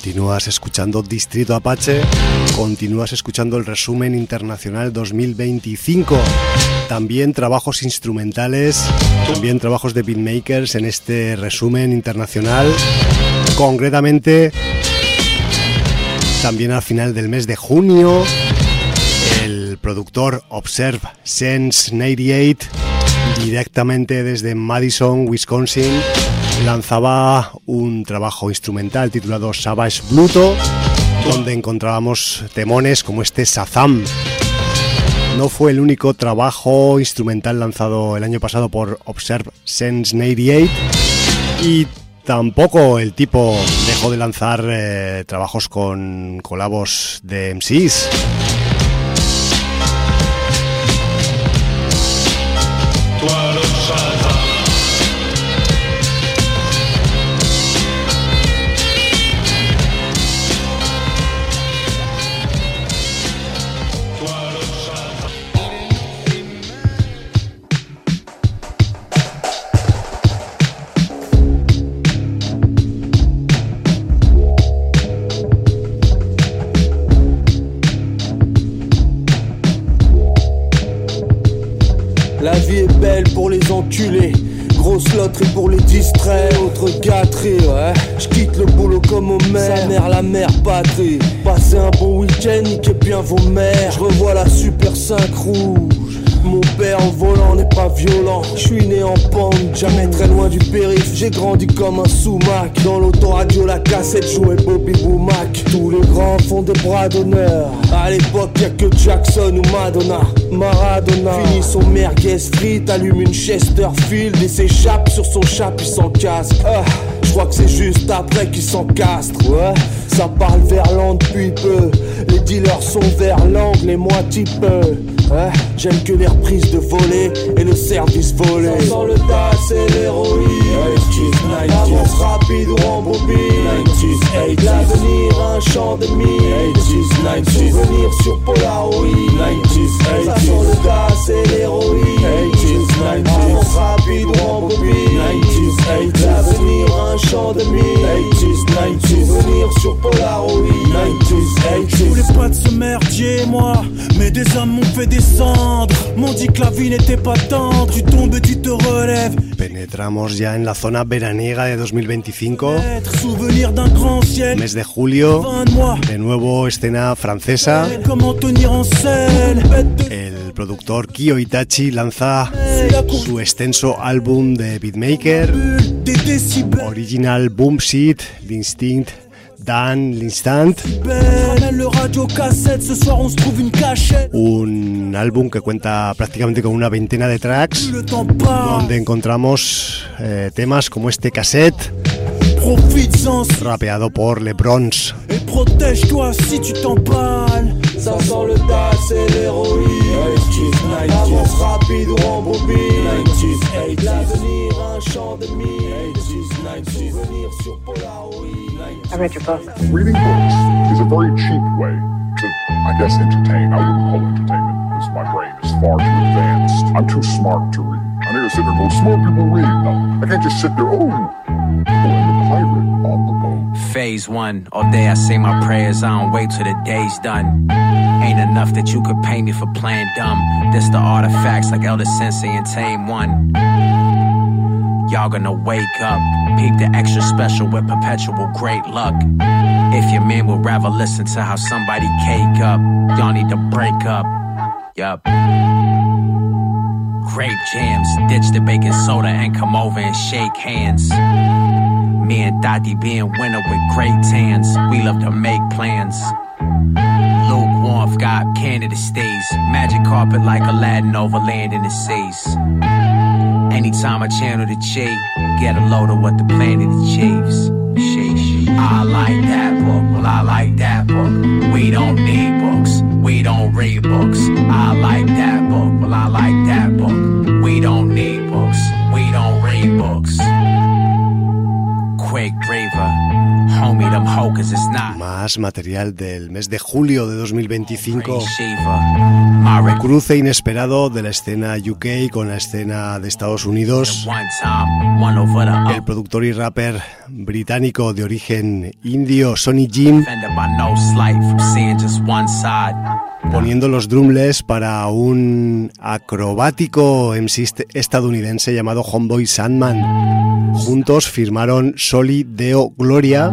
Continúas escuchando Distrito Apache, continúas escuchando el resumen internacional 2025. También trabajos instrumentales, también trabajos de beatmakers en este resumen internacional. Concretamente, también al final del mes de junio, el productor Observe Sense 98, directamente desde Madison, Wisconsin, lanzaba un trabajo instrumental titulado Savage Bluto, donde encontrábamos temones como este Shazam. No fue el único trabajo instrumental lanzado el año pasado por Observe Sense 98 y tampoco el tipo dejó de lanzar trabajos con colabos de MCs. La vie est belle pour les enculés, grosse loterie pour les distraits, autre gâterie, ouais. J'quitte le boulot comme Homer, sa mère la mère patrie. Passez un bon week-end, niquez bien vos mères. J'revois la Super 5 rouge. Mon père en volant n'est pas violent. J'suis né en pente, jamais très loin du périph'. J'ai grandi comme un sumac. Dans l'autoradio la cassette jouait Bobby Womack. Tous les grands font des bras d'honneur. À l'époque y'a que Jackson ou Madonna. Maradona finit son merguez frite, allume une Chesterfield et s'échappe sur son chat puis sans casque. Je crois que c'est juste après qu'il s'encastre. Ouais, ça parle verlan depuis peu. Les dealers sont vers l'angle et moi type ouais, j'aime que les reprises de volée et le service volé. Ça sent le tas et l'héroïne. Avance rapide ou en bobine. L'avenir un champ de mine. Souvenir sur Polaroid. Ça sent le tas et l'héroïne. Avance rapide ou en bobine. L'avenir un champ de mine. Souvenir sur Polaroid. Je voulais pas de ce merdier moi, mais des hommes m'ont fait descendre. M'ont dit que la vie n'était pas tendre. Tu tombes et tu te relèves. Penetramos ya en la zona veraniega de 2025. Souvenir d'un grand ciel. Mes de julio, de nuevo escena francesa. Comment tenir en scène. El productor Kyo Itachi lanza su extenso álbum de beatmaker, Original Boom Seat, l'Instinct dans l'Instant. Un álbum que cuenta prácticamente con una veintena de tracks, donde encontramos temas como este cassette, rapeado por LeBrons. Et protège-toi si tu t'emballes. Ça sent le tas et l'héroïne. Avance rapide ou en bobine. L'avenir un champ de mine. Souvenir sur Polaroid. I read your book. Reading books is a very cheap way to, I guess, entertain. I wouldn't call it entertainment because my brain is far too advanced. I'm too smart to read. I need to sit there and go, smart people read. No, I can't just sit there, oh, the pirate on the boat. Phase 1, all day I say my prayers, I don't wait till the day's done. Ain't enough that you could pay me for playing dumb. This the artifacts like Elder Sensei and Tame 1. Y'all gonna wake up, peep the extra special with perpetual great luck. If your man would rather listen to how somebody cake up, y'all need to break up. Yup. Grape jams, ditch the baking soda and come over and shake hands. Me and Dottie being winner with great tans, we love to make plans. Luke Warmth got Canada stays, magic carpet like Aladdin over land in the seas. Anytime I channel the chi, get a load of what the planet achieves. Sheesh. I like that book, well I like that book. We don't need books, we don't read books. I like that book, well I like that book. We don't need books, we don't read books. Quick breather, homie them hoke Más material del mes de julio de 2025. Cruce inesperado de la escena UK con la escena de Estados Unidos. El productor y rapper británico de origen indio Sonny Jim poniendo los drumless para un acrobático MC estadounidense llamado Homeboy Sandman. Juntos firmaron Soli Deo Gloria,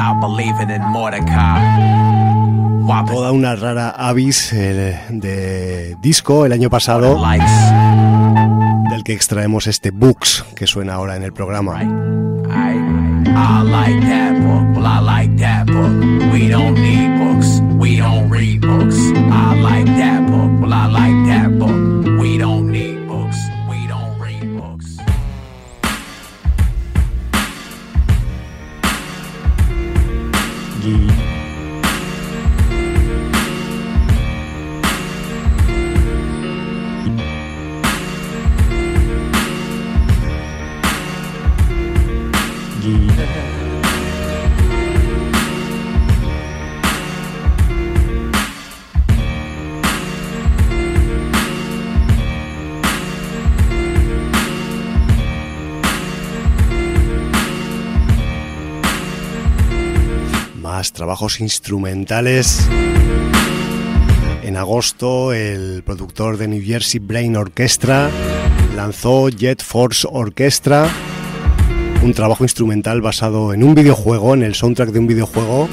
toda una rara avis de disco el año pasado, del que extraemos este Books que suena ahora en el programa. I like that book, well I like that book. We don't need books, we don't read books. I like that book, well I like that book. We don't need books, we don't read books. Más trabajos instrumentales. En agosto, el productor de New Jersey Brain Orchestra lanzó Jet Force Orchestra, un trabajo instrumental basado en un videojuego, en el soundtrack de un videojuego.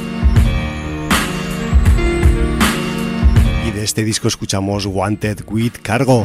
Y de este disco escuchamos Wanted with Cargo.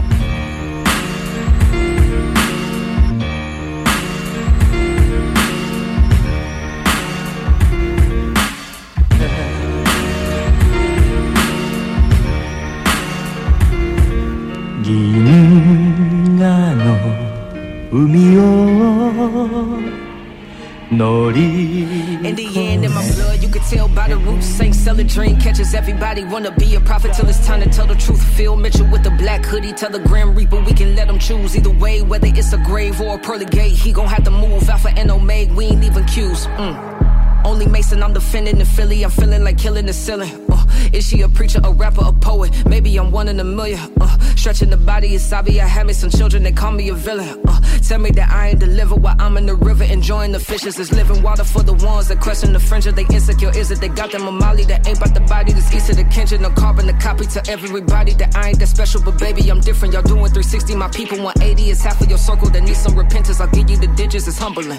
In the end, in my blood, you can tell by the roots. Ain't sell a dream, catches everybody. Wanna be a prophet till it's time to tell the truth. Phil Mitchell with the black hoodie, tell the Grim Reaper we can let him choose. Either way, whether it's a grave or a pearly gate, he gon' have to move. Alpha and Omega, we ain't even cues. Only Mason, I'm defending the Philly. I'm feeling like killing the ceiling. Is she a preacher, a rapper, a poet? Maybe I'm one in a million. Stretching the body is Sabi. I had me some children, they call me a villain. Tell me that I ain't deliver while I'm in the river enjoying the fishes. It's living water for the ones that question the fringe. They insecure, is it? They got them a molly that ain't about the body. That's east of the kitchen. No carbon, a copy to everybody that I ain't that special. But baby, I'm different. Y'all doing 360. My people 180 is half of your circle that needs some repentance. I'll give you the digits. It's humbling.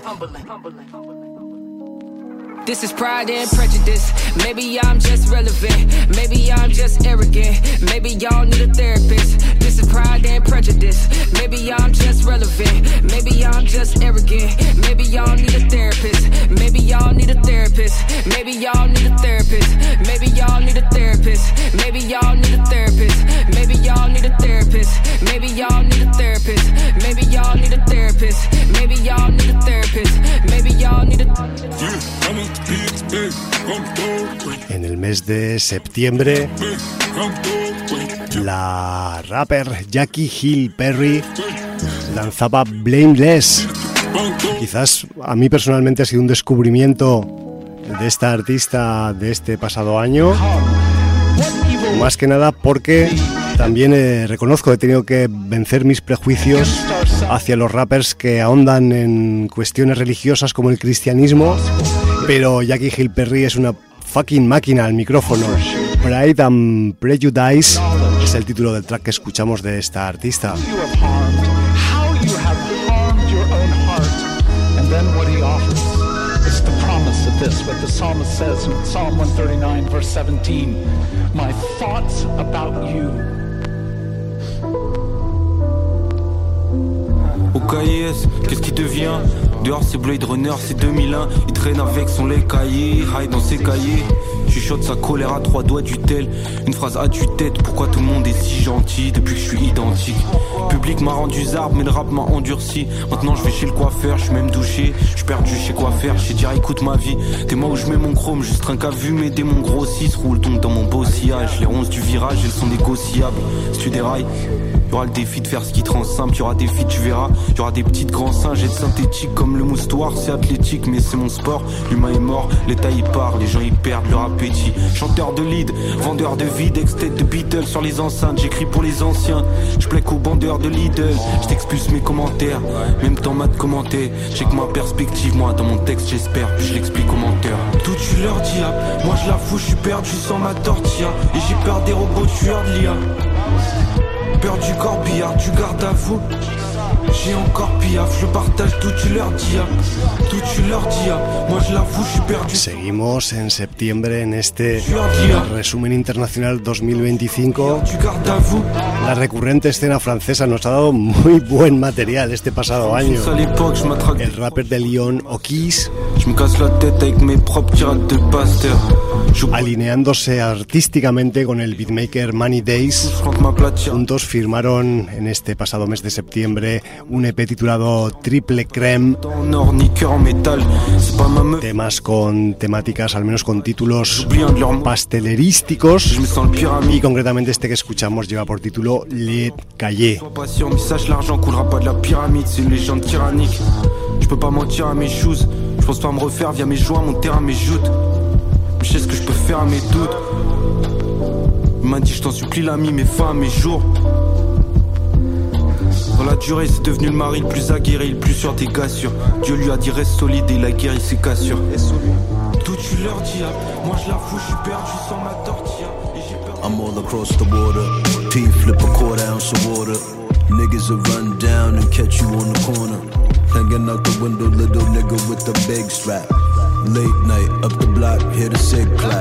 This is pride and prejudice. Maybe I'm just relevant. Maybe I'm just arrogant. Maybe y'all need a therapist. This is pride and prejudice. Maybe I'm just relevant. Maybe I'm just arrogant. Maybe y'all need a therapist. Maybe y'all need a therapist. Maybe y'all need a therapist. Maybe y'all need a therapist. Maybe y'all need a therapist. Maybe y'all need a therapist. Maybe y'all need a therapist. Maybe y'all need a therapist. Maybe y'all need a therapist. Maybe y'all need a En el mes de septiembre, la rapper Jackie Hill Perry lanzaba Blameless. Quizás a mí personalmente ha sido un descubrimiento de esta artista de este pasado año, más que nada porque también reconozco que he tenido que vencer mis prejuicios hacia los rappers que ahondan en cuestiones religiosas como el cristianismo, pero Jackie Hill Perry es una fucking máquina al micrófono. Pride and Prejudice es el título del track que escuchamos de esta artista. This, what the psalmist says in Psalm 139, verse 17, my thoughts about you. Au KIS, qu'est-ce qui devient? Dehors c'est Blade Runner, c'est 2001. Il traîne avec son lait caillé, high dans ses cahiers. chuchote sa colère à trois doigts du tel. Une phrase à tue-tête, pourquoi tout le monde est si gentil depuis que je suis identique. Le public m'a rendu zarbe, mais le rap m'a endurci. Maintenant je vais chez le coiffeur, je suis même douché. Je suis perdu, je sais quoi faire, je sais dire écoute ma vie. T'es moi où je mets mon chrome, juste un cas vu, mes démons grossissent. Roule donc dans mon beau sillage, les ronces du virage, elles sont négociables. Si tu dérailles, y'aura le défi de faire ce qui te rend simple, y'aura des filles, tu verras. Y'aura des petites grands singes et de synthétique comme le moustoir, c'est athlétique, mais c'est mon sport. L'humain est mort, l'état y part, les gens y perdent leur appétit. Chanteur de lead, vendeur de vide, ex-tête de Beatles sur les enceintes, j'écris pour les anciens. Je plaque aux bandeurs de Lidl, je t'expulse mes commentaires, même temps m'a de commenter. J'ai que ma perspective, moi dans mon texte j'espère, puis je l'explique aux menteurs. Tout tu leur diable, moi je la fous, je suis perdu sans ma tortilla. Et j'ai peur des robots tueurs de l'IA. Peur du corbillard, du garde à vous. J'ai encore piaf, je partage tout tu leur dis, tout tu leur dis, moi je l'avoue, je suis perdu. Seguimos en septiembre en este resumen internacional 2025. La recurrente escena francesa nos ha dado muy buen material este pasado año. El rapper de Lyon, Okis, alineándose artísticamente con el beatmaker Money Days, juntos firmaron en este pasado mes de septiembre un EP titulado Triple Crème, temas con temáticas, al menos con títulos pastelerísticos, y concretamente este que escuchamos lleva por título Le Cahier. Je peux pas mentir à mes choses, je pense pas me refaire via mes joints, mon terrain, mes joutes. Je sais ce que je peux faire à mes doutes. Il m'a dit je t'en supplie l'ami, mes fins, mes jours. Dans la durée c'est devenu le mari le plus aguerri, le plus sûr des gars sûrs. Dieu lui a dit reste solide et il a guéri ses cassures. Tout tu leur dis, moi je la fous, je suis perdu sans ma tortilla. I'm all across the water, P flip a quarter ounce of water. Niggas will run down and catch you on the corner. Hanging out the window, little nigga with the big strap. Late night, up the block, hear the sig clap.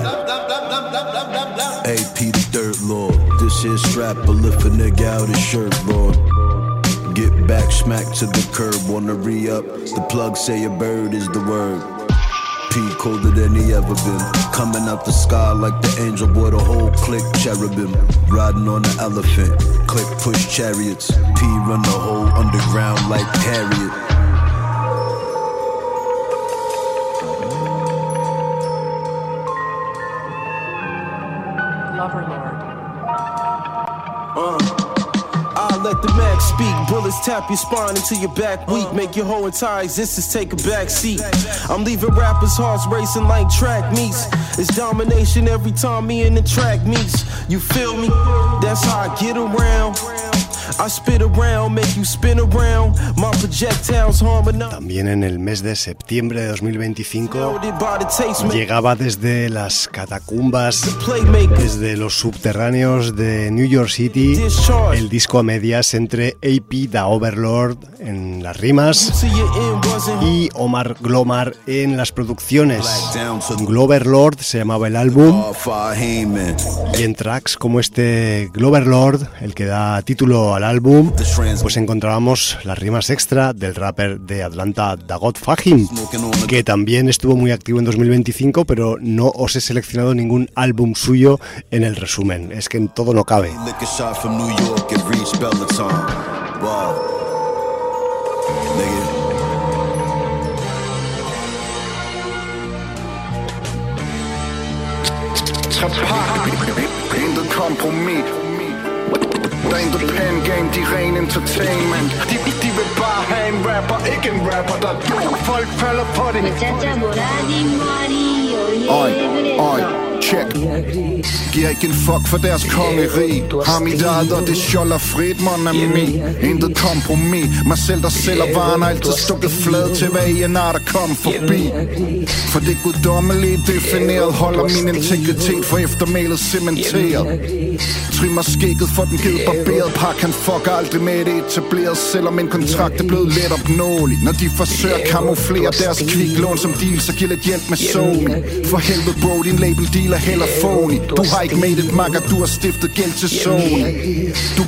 AP the dirt lord, this here strap will lift a nigga out his shirt, Lord. Get back, smack to the curb, wanna re-up. The plug say a bird is the word. P colder than he ever been. Coming out the sky like the angel, boy, the whole clique cherubim. Riding on an elephant, click push chariots. P run the whole underground like Harriet. Let the mag speak, bullets tap your spine until your back weak. Make your whole entire existence take a back seat. I'm leaving rappers' hearts racing like track meets. It's domination every time me and the track meets. You feel me? That's how I get around. I spit around, make you spin around. My projectiles harmonize. También en el mes de septiembre de 2025 llegaba desde las catacumbas, desde los subterráneos de New York City, el disco a medias entre AP Da Overlord en las rimas y Omar Glomar en las producciones. Gloverlord se llamaba el álbum, y en tracks como este Gloverlord, el que da título al álbum, pues encontrábamos las rimas extra del rapper de Atlanta Dagot Fahim, que también estuvo muy activo en 2025, pero no os he seleccionado ningún álbum suyo en el resumen, es que en todo no cabe. Der er intet pen game, de ren entertainment. De vil bare have en rapper, ikke en rapper, der dør. Folk falder på det. Oj, check. Giver ikke en fuck for deres kongerige. Har mit eget, og det skjolder frit, mon ami. Intet kompromis. Mig selv, der sælger varen, har altid stukket flad til hver ENR, der kom forbi. For det guddommelige defineret, holder min integritet for eftermælet cementeret. Trimmer skægget for den givet barberet. Pak han fucker aldrig med det etableret, selvom en kontrakt er blevet let opnåelig. Når de forsøger at kamuflere deres kviklån som deal, så giv lidt hjælp med Sony. For helvede bro, din label deal er heller phony. Du har ikke made it, makker, du har stiftet gæld til Sony. Du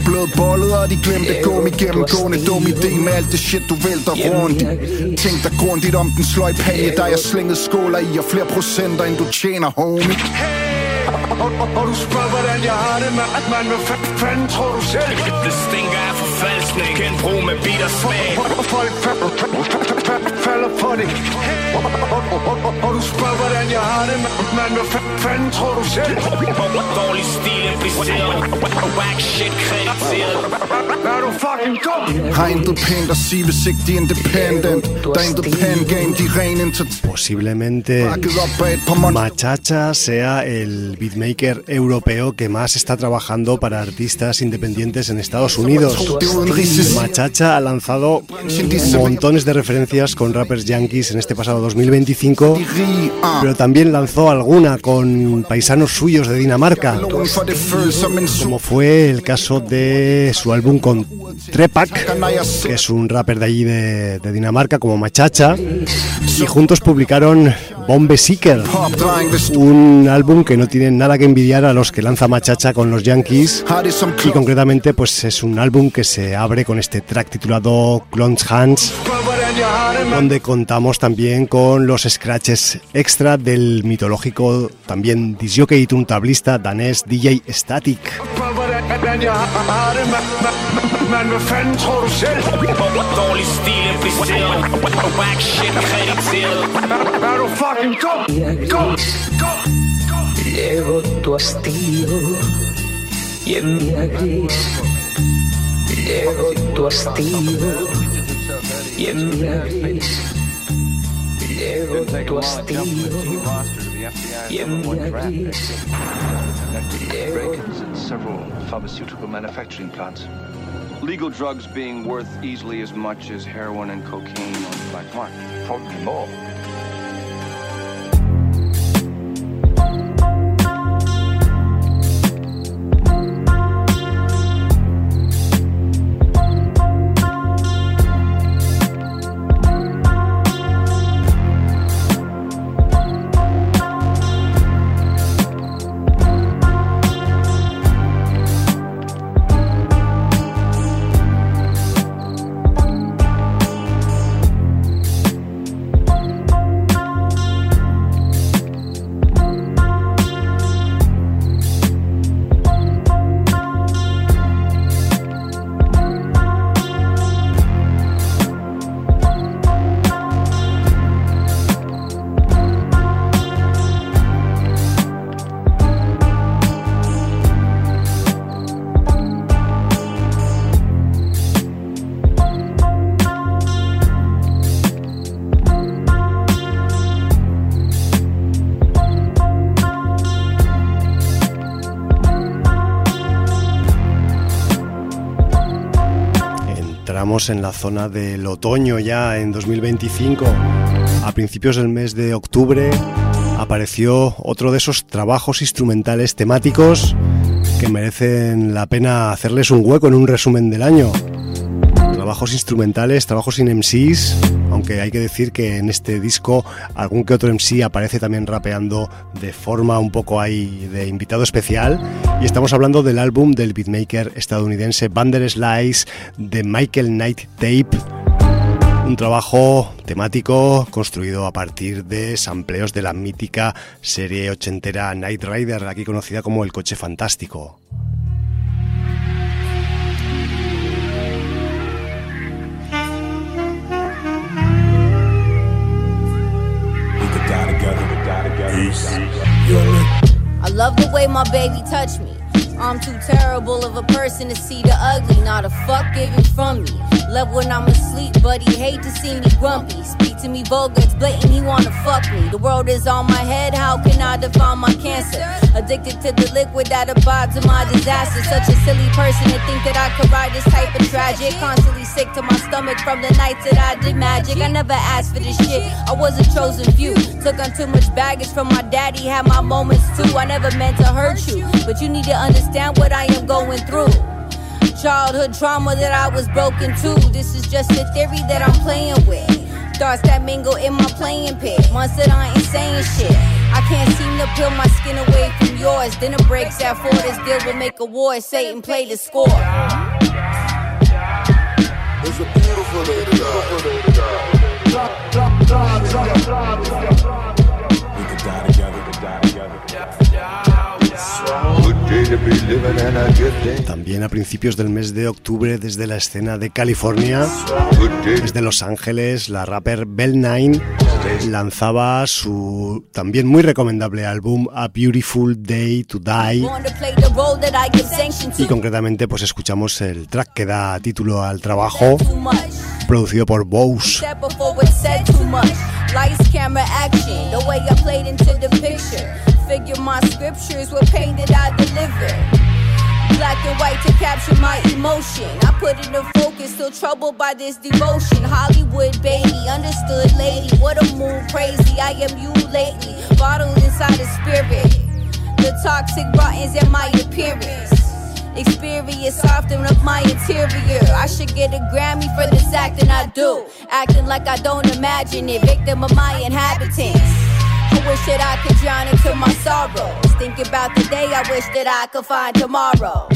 blevet bollet, og de glemte gå mig gennemgående dum idé med alt det shit, du vælter rundt. Tænk dig grundigt om den sløj page, der jeg slinget skåler i, og flere procenter, end du tjener, homie. Og du spørger, hvordan jeg har det, man, hvad fanden tror du selv? Det stinker af forfalskning, genbrug med bitter smag. Folk falder for det. Og du spørger, hvordan jeg har det, man, hvad fanden tror du selv? Dårlig stil impliceret, whack shit krediteret. Er du fucking dum? Har intet pænt at sige, hvis ikke de er independent. Der er intet pen game, de ren Posiblemente Machacha sea el beatmaker europeo que más está trabajando para artistas independientes en Estados Unidos. Machacha ha lanzado montones de referencias con rappers yankees en este pasado 2025, pero también lanzó alguna con paisanos suyos de Dinamarca, como fue el caso de su álbum con Trepak, que es un rapper de allí de Dinamarca, como Machacha, y juntos publicaron Bombe Seeker, un álbum que no tiene nada que envidiar a los que lanza Machacha con los Yankees, y concretamente pues es un álbum que se abre con este track titulado Clones Hands, donde contamos también con los scratches extra del mitológico también disjockey y turntablista danés DJ Static. Man, hvad fanden tror du selv? Dårlig stil impliceret, whack shit krediteret. Er du fucking dum? Llevo tu hastío y en mi gris. Llevo tu hastío y en mi gris. Llevo tu hastío y en mi gris. Break-ins in several pharmaceutical manufacturing plants. Legal drugs being worth easily as much as heroin and cocaine on the black market. Probably more. En la zona del otoño ya en 2025. A principios del mes de octubre apareció otro de esos trabajos instrumentales temáticos que merecen la pena hacerles un hueco en un resumen del año. Trabajos instrumentales, trabajos sin MCs, aunque hay que decir que en este disco algún que otro MC aparece también rapeando de forma un poco ahí de invitado especial, y estamos hablando del álbum del beatmaker estadounidense Vanderslice, The Michael Knight Tape, un trabajo temático construido a partir de sampleos de la mítica serie ochentera Knight Rider, aquí conocida como El Coche Fantástico. I love the way my baby touched me. I'm too terrible of a person to see the ugly, not a fuck given from me. Love when I'm asleep, but he hate to see me grumpy. Speak to me vulgar, it's blatant, he wanna fuck me. The world is on my head, how can I define my cancer? Addicted to the liquid that abides in my disaster. Such a silly person to think that I could ride this type of tragic. Constantly sick to my stomach from the nights that I did magic. I never asked for this shit, I was a chosen few. Took on too much baggage from my daddy, had my moments too. I never meant to hurt you, but you need to understand what I am going through. Childhood trauma that I was broken to. This is just a theory that I'm playing with. Thoughts that mingle in my playing pit. Months that I ain't saying shit. I can't seem to peel my skin away from yours. Dinner breaks at 4, this deal will make a war. Satan play the score. It's a beautiful day to We could die together, También a principios del mes de octubre, desde la escena de California, desde Los Ángeles, la rapper Bell9 lanzaba su también muy recomendable álbum A Beautiful Day to Die, y concretamente pues escuchamos el track que da título al trabajo, producido por Bose. Lights, camera, action, the way I played into the picture. Figure my scriptures were painted, I delivered. Black and white to capture my emotion. I put it in focus, still troubled by this devotion. Hollywood baby, understood lady. What a mood, crazy, I am you lately. Bottled inside the spirit. The toxic buttons in my appearance. Experience soften up my interior. I should get a Grammy for this acting I do. Acting like I don't imagine it. Victim of my inhabitants. I wish that I could drown into my sorrows. Think about the day I wish that I could find tomorrow.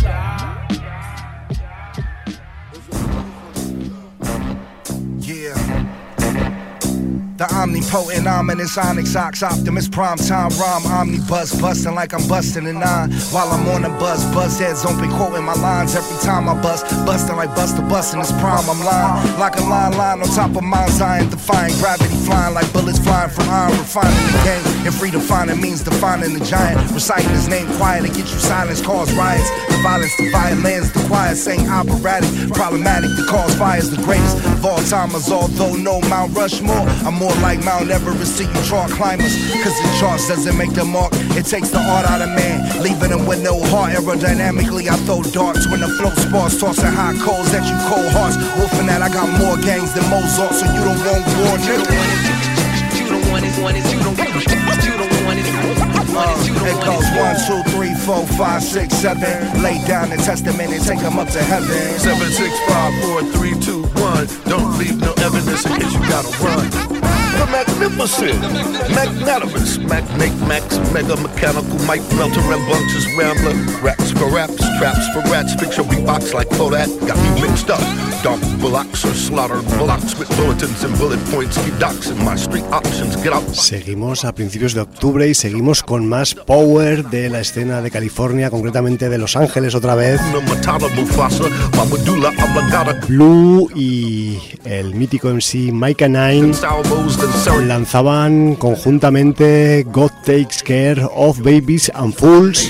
Yeah. The omnipotent, ominous, onyx, ox, optimist, prime time rhyme, omnibus, bustin' like I'm bustin' a 9. While I'm on the bus heads don't be quoting my lines every time I bustin' like Buster bustin' this prime, I'm lying like a line on top of Mount Zion, defying gravity, flying like bullets flying from iron, refining the game, and free defining means defining the giant, reciting his name quiet to get you silence, cause riots, the violence, the violence, the choir saying operatic, problematic, the cause fires, the greatest of all timers, although no Mount Rushmore, I'm more like Mount Everest, seeing chalk climbers. Cause the charts doesn't make the mark. It takes the art out of man, leaving them with no heart. Aerodynamically, I throw darts when the float sparks, tossing hot coals at you cold hearts. Wolfing that, I got more gangs than Mozart, so you don't want war, nigga. You don't want it, you don't want it. It goes 1, 2, 3, 4, 5, 6, 7. Lay down the testament and take them up to heaven. 7, 6, 5, 4, 3, 2, 1. Don't leave no evidence in case you gotta run. The magnificent, magnanimous, max, mega mechanical, Mike Melter, rambunctious rambler, raps for raps, traps for rats, fix your beatbox like Kodak, got me mixed up. Dump bullocks or slaughter bullocks with bulletins and bullet points, keep docs in my street options, get out. Seguimos a principios de octubre y seguimos con más power de la escena de California, concretamente de Los Ángeles otra vez. Blue y el mítico MC Micah 9 lanzaban conjuntamente God Takes Care of Babies and Fools,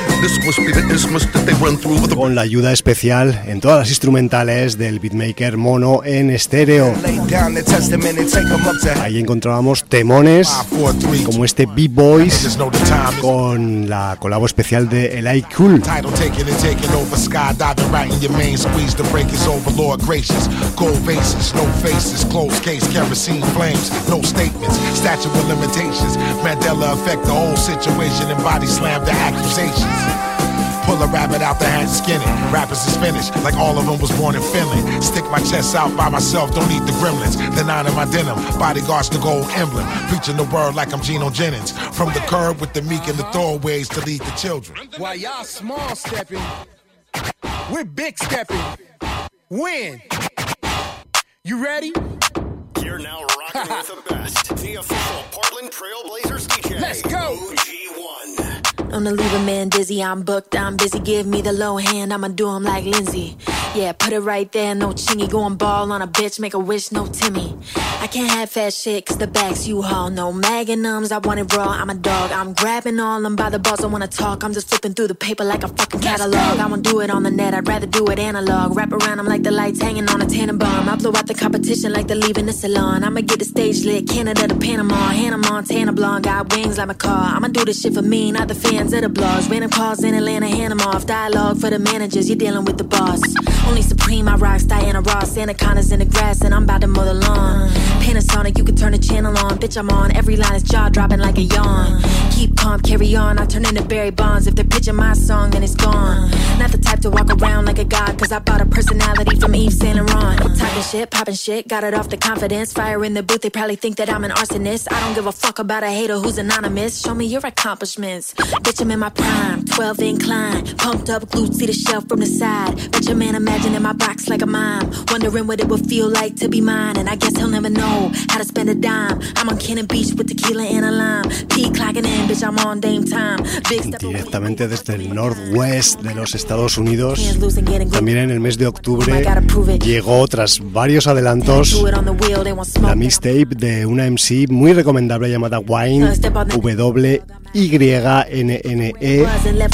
con la ayuda especial en todas las instrumentales del beatmaker Mono en estéreo. Ahí encontrábamos temones como este B-Boys con la colabo especial de Eli Cool. Statute of limitations, Mandela effect, the whole situation, and body slam the accusations. Pull a rabbit out the hat, skin it. Rappers is finished, like all of them was born in Finland. Stick my chest out by myself, don't need the gremlins. The 9 in my denim, bodyguards the gold emblem. Preaching the word like I'm Geno Jennings. From the curb with the meek and the throwaways to lead the children. While y'all small stepping, we're big stepping. When? You ready? You're now rocking with the best. The official Portland Trail Blazers DJ. Let's go. OG1. On the leave a man dizzy, I'm booked, I'm busy, give me the low hand, I'ma do him like Lindsay. Yeah, put it right there, no chingy, going ball on a bitch, make a wish, no Timmy. I can't have fat shit, cause the back's U-Haul, no magnums, I want it raw, I'm a dog, I'm grabbing all them by the balls, I wanna talk, I'm just flipping through the paper like a fucking catalog, I won't do it on the net, I'd rather do it analog, wrap around them like the lights hanging on a tannenbaum, I blow out the competition like they're leaving the salon, I'ma get the stage lit, Canada to Panama, Hannah Montana blonde, got wings like my car, I'ma do this shit for me, not the fans of the blogs, random calls in Atlanta, hand them off, dialogue for the managers, you're dealing with the boss. Only Supreme, I rocks Diana Ross, anacondas in the grass, and I'm about to mow the lawn. Panasonic, you can turn the channel on. Bitch, I'm on. Every line is jaw dropping like a yawn. Keep calm, carry on. I turn into Barry Bonds. If they're pitching my song, then it's gone. Not the type to walk around like a god, cause I bought a personality from Yves Saint Laurent. Talking shit, popping shit, got it off the confidence. Fire in the booth, they probably think that I'm an arsonist. I don't give a fuck about a hater who's anonymous. Show me your accomplishments. Bitch, I'm in my prime, 12 incline. Pumped up glutes, see the shelf from the side. Bitch, your man imagining my box like a mime. Wondering what it would feel like to be mine. And I guess he'll never know how to spend a dime. I'm on Cannon Beach with tequila and a lime. P-clocking in, bitch, I'm on Dame time. Directamente desde el Northwest de los Estados Unidos, también en el mes de octubre, llegó tras varios adelantos la mixtape de una MC muy recomendable llamada Wine, W-Y-N-N-E.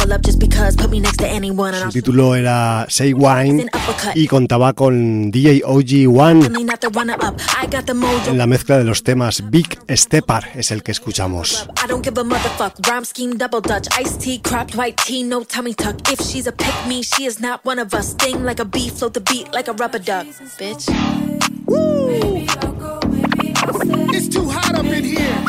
Su título era Say Wine y contaba con DJ OG1 en la mezcla de los temas. Big Stepper es el que escuchamos. I don't give a motherfuck. Rhyme scheme, double dutch. Iced tea, cropped white tee, no tummy tuck. If she's a pick me, she is not one of us. Sting like a bee, float the beat like a rubber duck. Bitch. Woo! It's too hot up in here.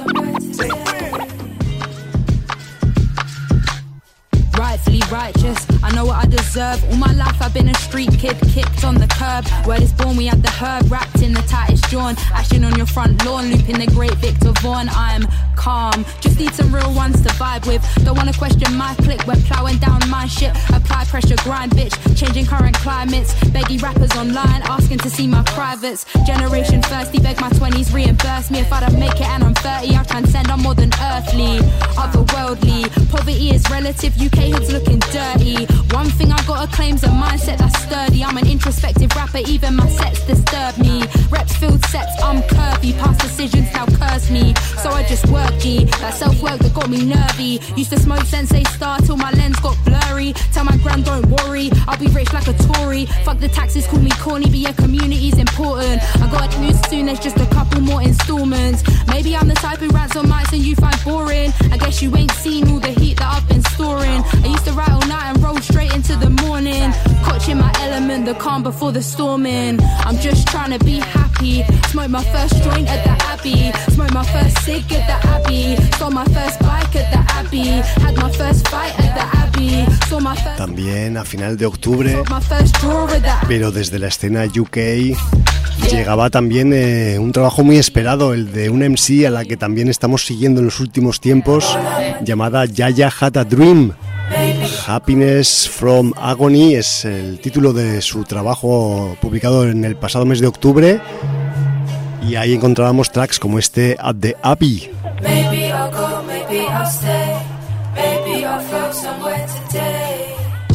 Rightfully righteous, I know what I deserve. All my life I've been a street kid, kicked on the curb. Word is born, we had the herb wrapped in the tightest John. Ashing on your front lawn, looping the great Victor Vaughn. I'm calm, just need some real ones to vibe with. Don't wanna question my clique, we're plowing down my shit. Apply pressure, grind bitch, changing current climates. Beggy rappers online, asking to see my privates. Generation thirsty, beg my 20s, reimburse me. If I don't make it and I'm 30, I'll transcend, I'm more than earthly, otherworldly. Poverty is relative, UK hoods looking dirty. One thing I gotta claim's a mindset that's sturdy. I'm an introspective rapper, even my sets disturb me. Reps filled sets, I'm curvy. Past decisions now curse me, so I just work G. That self-work that got me nervy. Used to smoke Sensei Star till my lens got blurry. Tell my grand don't worry, I'll be rich like a Tory. Fuck the taxes, call me corny, but yeah, community's important. I gotta move soon, there's just a couple more installments. Maybe I'm the type who rants on mics and you find boring. I guess you ain't seen all the heat that I've been storing. I used to write all night and roll straight into the morning. Caught in my element, the calm before the storming. I'm just trying to be happy. Smoke my first joint at the Abbey. Smoke my first cig at the Abbey. Saw my first bike at the Abbey. Had my first fight at the Abbey. Saw my first... También a final de octubre, pero desde la escena UK, llegaba también un trabajo muy esperado, el de una MC a la que también estamos siguiendo en los últimos tiempos, llamada Yaya Had a Dream. Happiness from Agony es el título de su trabajo publicado en el pasado mes de octubre, y ahí encontrábamos tracks como este At the Abbey. Maybe I'll go, maybe I'll stay. Maybe I'll float somewhere today.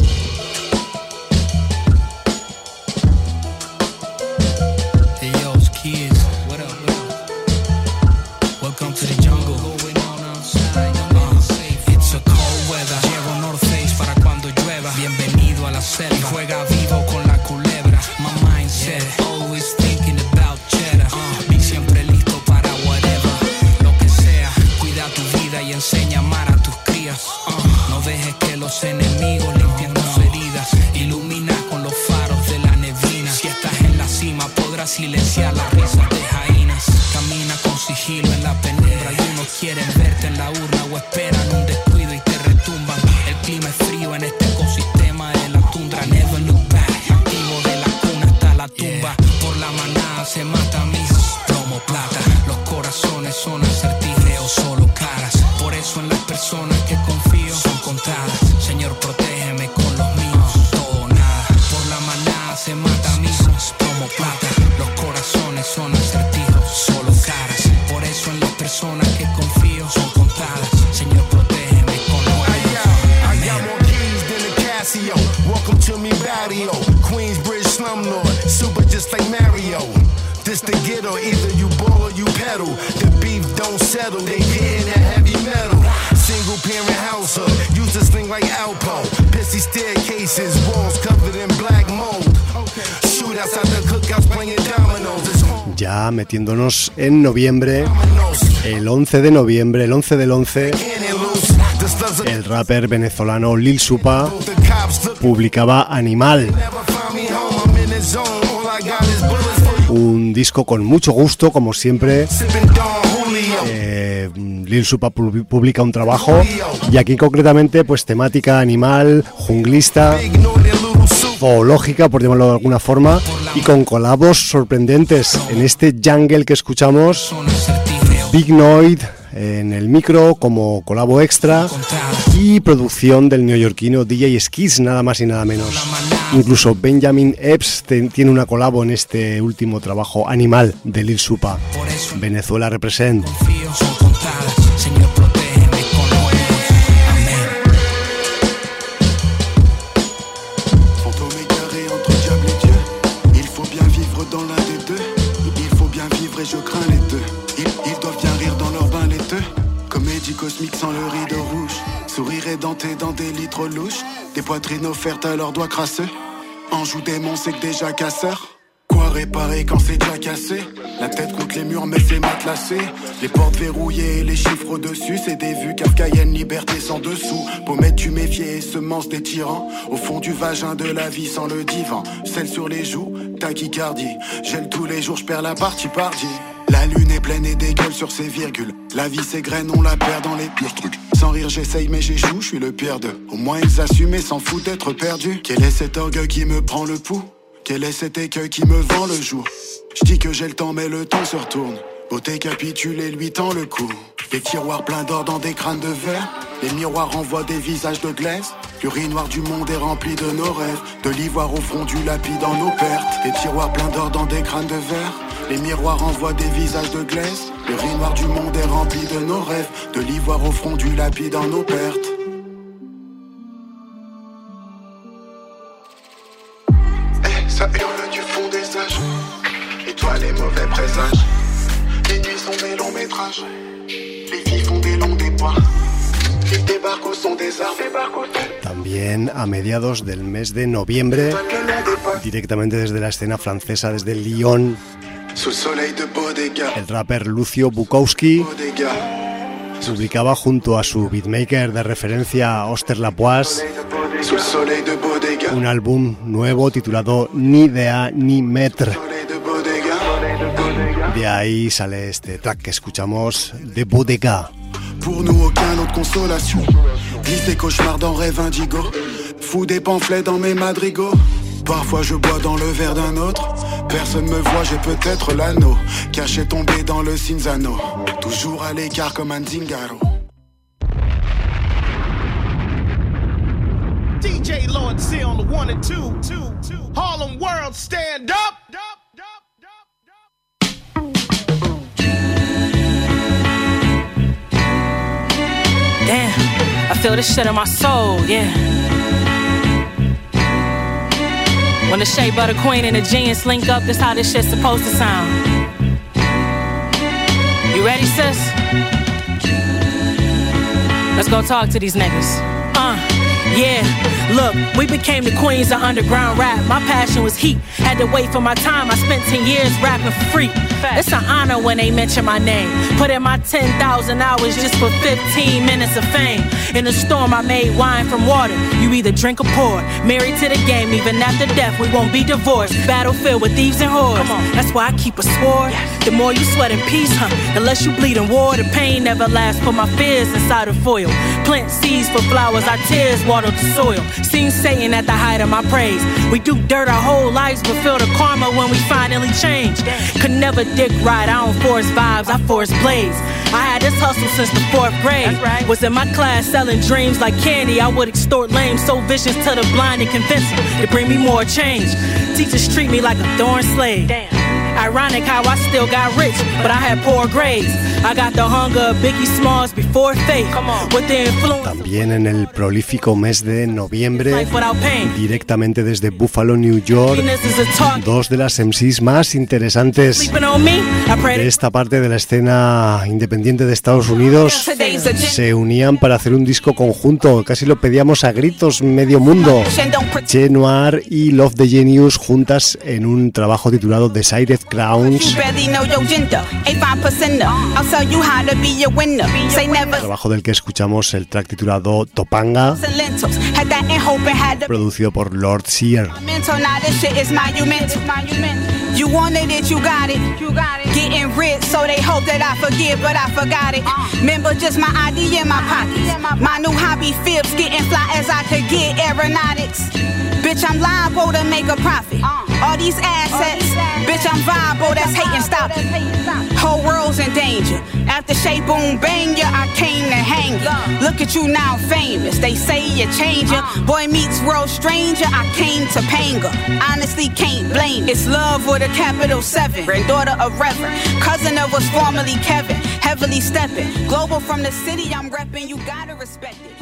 Hey yo, it's kids. What up, what up? Welcome to the jungle. Going on outside. It's a cold weather. Llevo North Face para cuando llueva. Bienvenido a la selva. Juega vivo con la culebra. My mindset, always thinking about cheddar. Be siempre listo para whatever. Lo que sea, cuida tu vida y enseña a amar a tus crías. No dejes que los enemigos limpien tus heridas. Ilumina con los faros de la neblina. Si estás en la cima podrás silenciar las risas de jainas. Camina con sigilo en la penumbra y unos quieren verte en la urna o esperan un descuido y te retumban. El clima es frío en este ecosistema de la tundra. Never look back, activo de la cuna hasta la tumba. Por la manada se mata mis plomo plata. Los corazones son acertijos, solo caras. Por eso en las personas que confío son contadas. Señor, protégeme con los míos, todo o nada. Por la manada se mata mis plomo plata. Los corazones son acertijos, solo caras. Por eso en las personas que confío son contadas. Señor, protégeme con los míos. I got more keys than the Casio. Welcome to me barrio. Queensbridge slumlord, super just like Mario. This the ghetto, either you ball or you pedal. The beef don't settle, they getting that heavy metal. Single parent household, used to sling like Alpo. Pissy staircases, walls covered in black mold. Shootouts out the cookouts playing dominoes. Ya metiéndonos en noviembre, el 11 de noviembre, el 11 del 11, el rapper venezolano Lil Supa publicaba Animal, Un disco con mucho gusto, como siempre. Lil Supa publica un trabajo y aquí concretamente pues temática animal, junglista, zoológica, por llamarlo de alguna forma, y con colabos sorprendentes. En este Jungle que escuchamos, Big Noid en el micro como colabo extra y producción del neoyorquino DJ Skis, nada más y nada menos. Incluso Benjamin Epps tiene una colabo en este último trabajo, Animal, de Lil Supa. Venezuela represent. Cosmique sans le rideau rouge, sourire édenté dans des lits trop louches, des poitrines offertes à leurs doigts crasseux. Anjou démon c'est que déjà casseur. Quoi réparer quand c'est déjà cassé? La tête contre les murs mais c'est matelassé. Les portes verrouillées et les chiffres au-dessus, c'est des vues kafkaïennes, liberté sans dessous. Pommettes tu méfier et semences des tyrans. Au fond du vagin de la vie sans le divan. Celle sur les joues, tachycardie. Gèle tous les jours, j'perds la partie partie. La lune est pleine et dégueule sur ses virgules. La vie c'est graine, on la perd dans les pires trucs. Sans rire j'essaye mais j'échoue, je suis le pire d'eux. Au moins ils assument et s'en foutent d'être perdus. Quel est cet orgueil qui me prend le pouls? Quel est cet écueil qui me vend le jour? Je dis que j'ai le temps mais le temps se retourne. Beauté capitule et lui tend le cou. Les tiroirs pleins d'or dans des crânes de verre. Les miroirs renvoient des visages de glaise. L'urinoir du monde est rempli de nos rêves. De l'ivoire au fond du lapis dans nos pertes. Les tiroirs pleins d'or dans des crânes de verre. Les miroirs renvoient des visages de glaise. L'urinoir du monde est rempli de nos rêves. De l'ivoire au front du lapis dans nos pertes. Ça hurle du fond des âges. Et toi les mauvais présages. Les nuits sont des longs métrages. Les filles font des longs déboires. Ils débarquent au son des arbres. También a mediados del mes de noviembre, directamente desde la escena francesa, desde Lyon, el rapper Lucio Bukowski publicaba junto a su beatmaker de referencia Oster Lapoise un álbum nuevo titulado Ni Dea Ni Metre. De ahí sale este track que escuchamos, de Bodega. Pour nous aucun autre consolation. Glisse des cauchemars dans rêve indigo. Fous des pamphlets dans mes madrigaux. Parfois je bois dans le verre d'un autre. Personne me voit, j'ai peut-être l'anneau caché tombé dans le Cinzano. Toujours à l'écart comme un Zingaro. DJ Lord C on the 1 and 2. Harlem World, stand up. Damn, I feel this shit in my soul, yeah. When the Shea Butter Queen and the Genius link up, that's how this shit's supposed to sound. You ready, sis? Let's go talk to these niggas. Yeah, look, we became the queens of underground rap. My passion was heat, had to wait for my time. I spent 10 years rapping for free. It's an honor when they mention my name. Put in my 10,000 hours just for 15 minutes of fame. In the storm I made wine from water. You either drink or pour. Married to the game, even after death we won't be divorced. Battlefield with thieves and whores. That's why I keep a sword. The more you sweat in peace, the less you bleed in war. The pain never lasts, put my fears inside a foil. Plant seeds for flowers, our tears water the soil. Seen Satan at the height of my praise. We do dirt our whole lives, but feel the karma when we finally change. Could never dick ride, I don't force vibes, I force blaze. I had this hustle since the 4th grade. Was in my class selling dreams like candy. I would extort lame, so vicious to the blind and convince them to bring me more change. Teachers treat me like a thorn slave. Ironic how I still got rich, but I had poor grades. I got the hunger of Biggie Smalls before faith. With the influence. También en el prolífico mes de noviembre, directamente desde Buffalo, New York, dos de las MCs más interesantes de esta parte de la escena independiente de Estados Unidos se unían para hacer un disco conjunto. Casi lo pedíamos a gritos medio mundo. Che Noir y Love the Genius juntas en un trabajo titulado Desired Crowns. Trabajo del que escuchamos el track titulado Topanga, producido por Lord Sear. You wanted it, you got it. Getting rich, so they hope that I forget, but I forgot it. Remember just my ID in my pockets. My new hobby, Phipps, getting fly as I could get aeronautics. Bitch, I'm liable to make a profit. All these assets, bitch, I'm viable, that's hating, stop it. Whole world's in danger. After Shape Boom Bang ya, I came to hang ya. Look at you now, famous. They say you're changing. Boy meets world stranger, I came to Panga. Honestly, can't blame. It's love with a capital 7. Granddaughter of Reverend. Cousin of what's formerly Kevin. Heavily stepping. Global from the city I'm repping. You gotta respect it.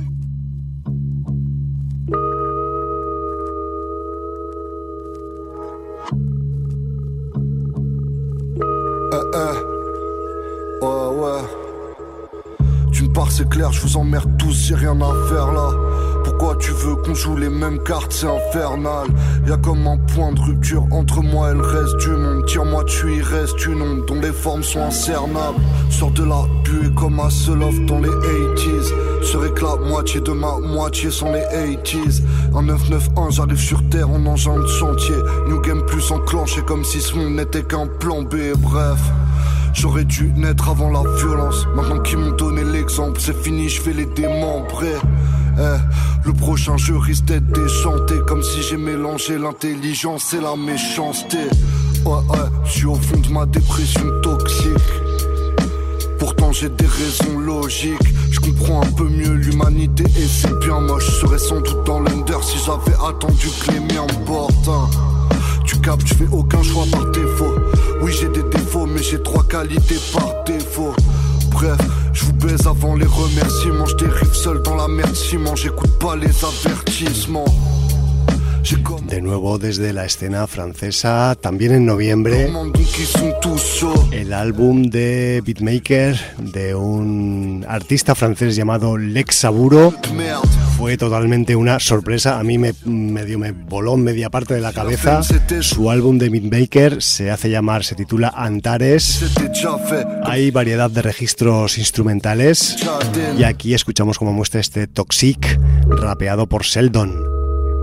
Ouais. D'une part c'est clair, je vous emmerde tous, j'ai rien à faire là. Pourquoi tu veux qu'on joue les mêmes cartes, c'est infernal. Y'a comme un point de rupture entre moi et le reste du monde. Tire-moi tu y restes une onde dont les formes sont incernables. Sors de la buée comme un seul off dans les 80s. Serait que la moitié de ma moitié sont les 80s. Un 991 j'arrive sur terre en engin de chantier. New game plus enclenché comme si ce monde n'était qu'un plan B. Bref, j'aurais dû naître avant la violence. Maintenant qu'ils m'ont donné l'exemple, c'est fini, je vais les démembrer. Le prochain jeu risque d'être déchanté, comme si j'ai mélangé l'intelligence et la méchanceté. Ouais, je suis au fond de ma dépression toxique. Pourtant j'ai des raisons logiques. Je comprends un peu mieux l'humanité et c'est bien moche. Je serais sans doute dans l'under si j'avais attendu que les miens me portent. Tu captes, je fais aucun choix par défaut. Oui j'ai des défauts mais j'ai 3 qualités par défaut. Bref, je vous baise avant les remerciements. Je dérive seul dans la merde ciment. J'écoute pas les avertissements. De nuevo desde la escena francesa, también en noviembre, el álbum de beatmaker de un artista francés llamado Lex Saburo fue totalmente una sorpresa. A mí me voló media parte de la cabeza. Su álbum de beatmaker se titula Antares. Hay variedad de registros instrumentales y aquí escuchamos como muestra este Toxic rapeado por Sheldon.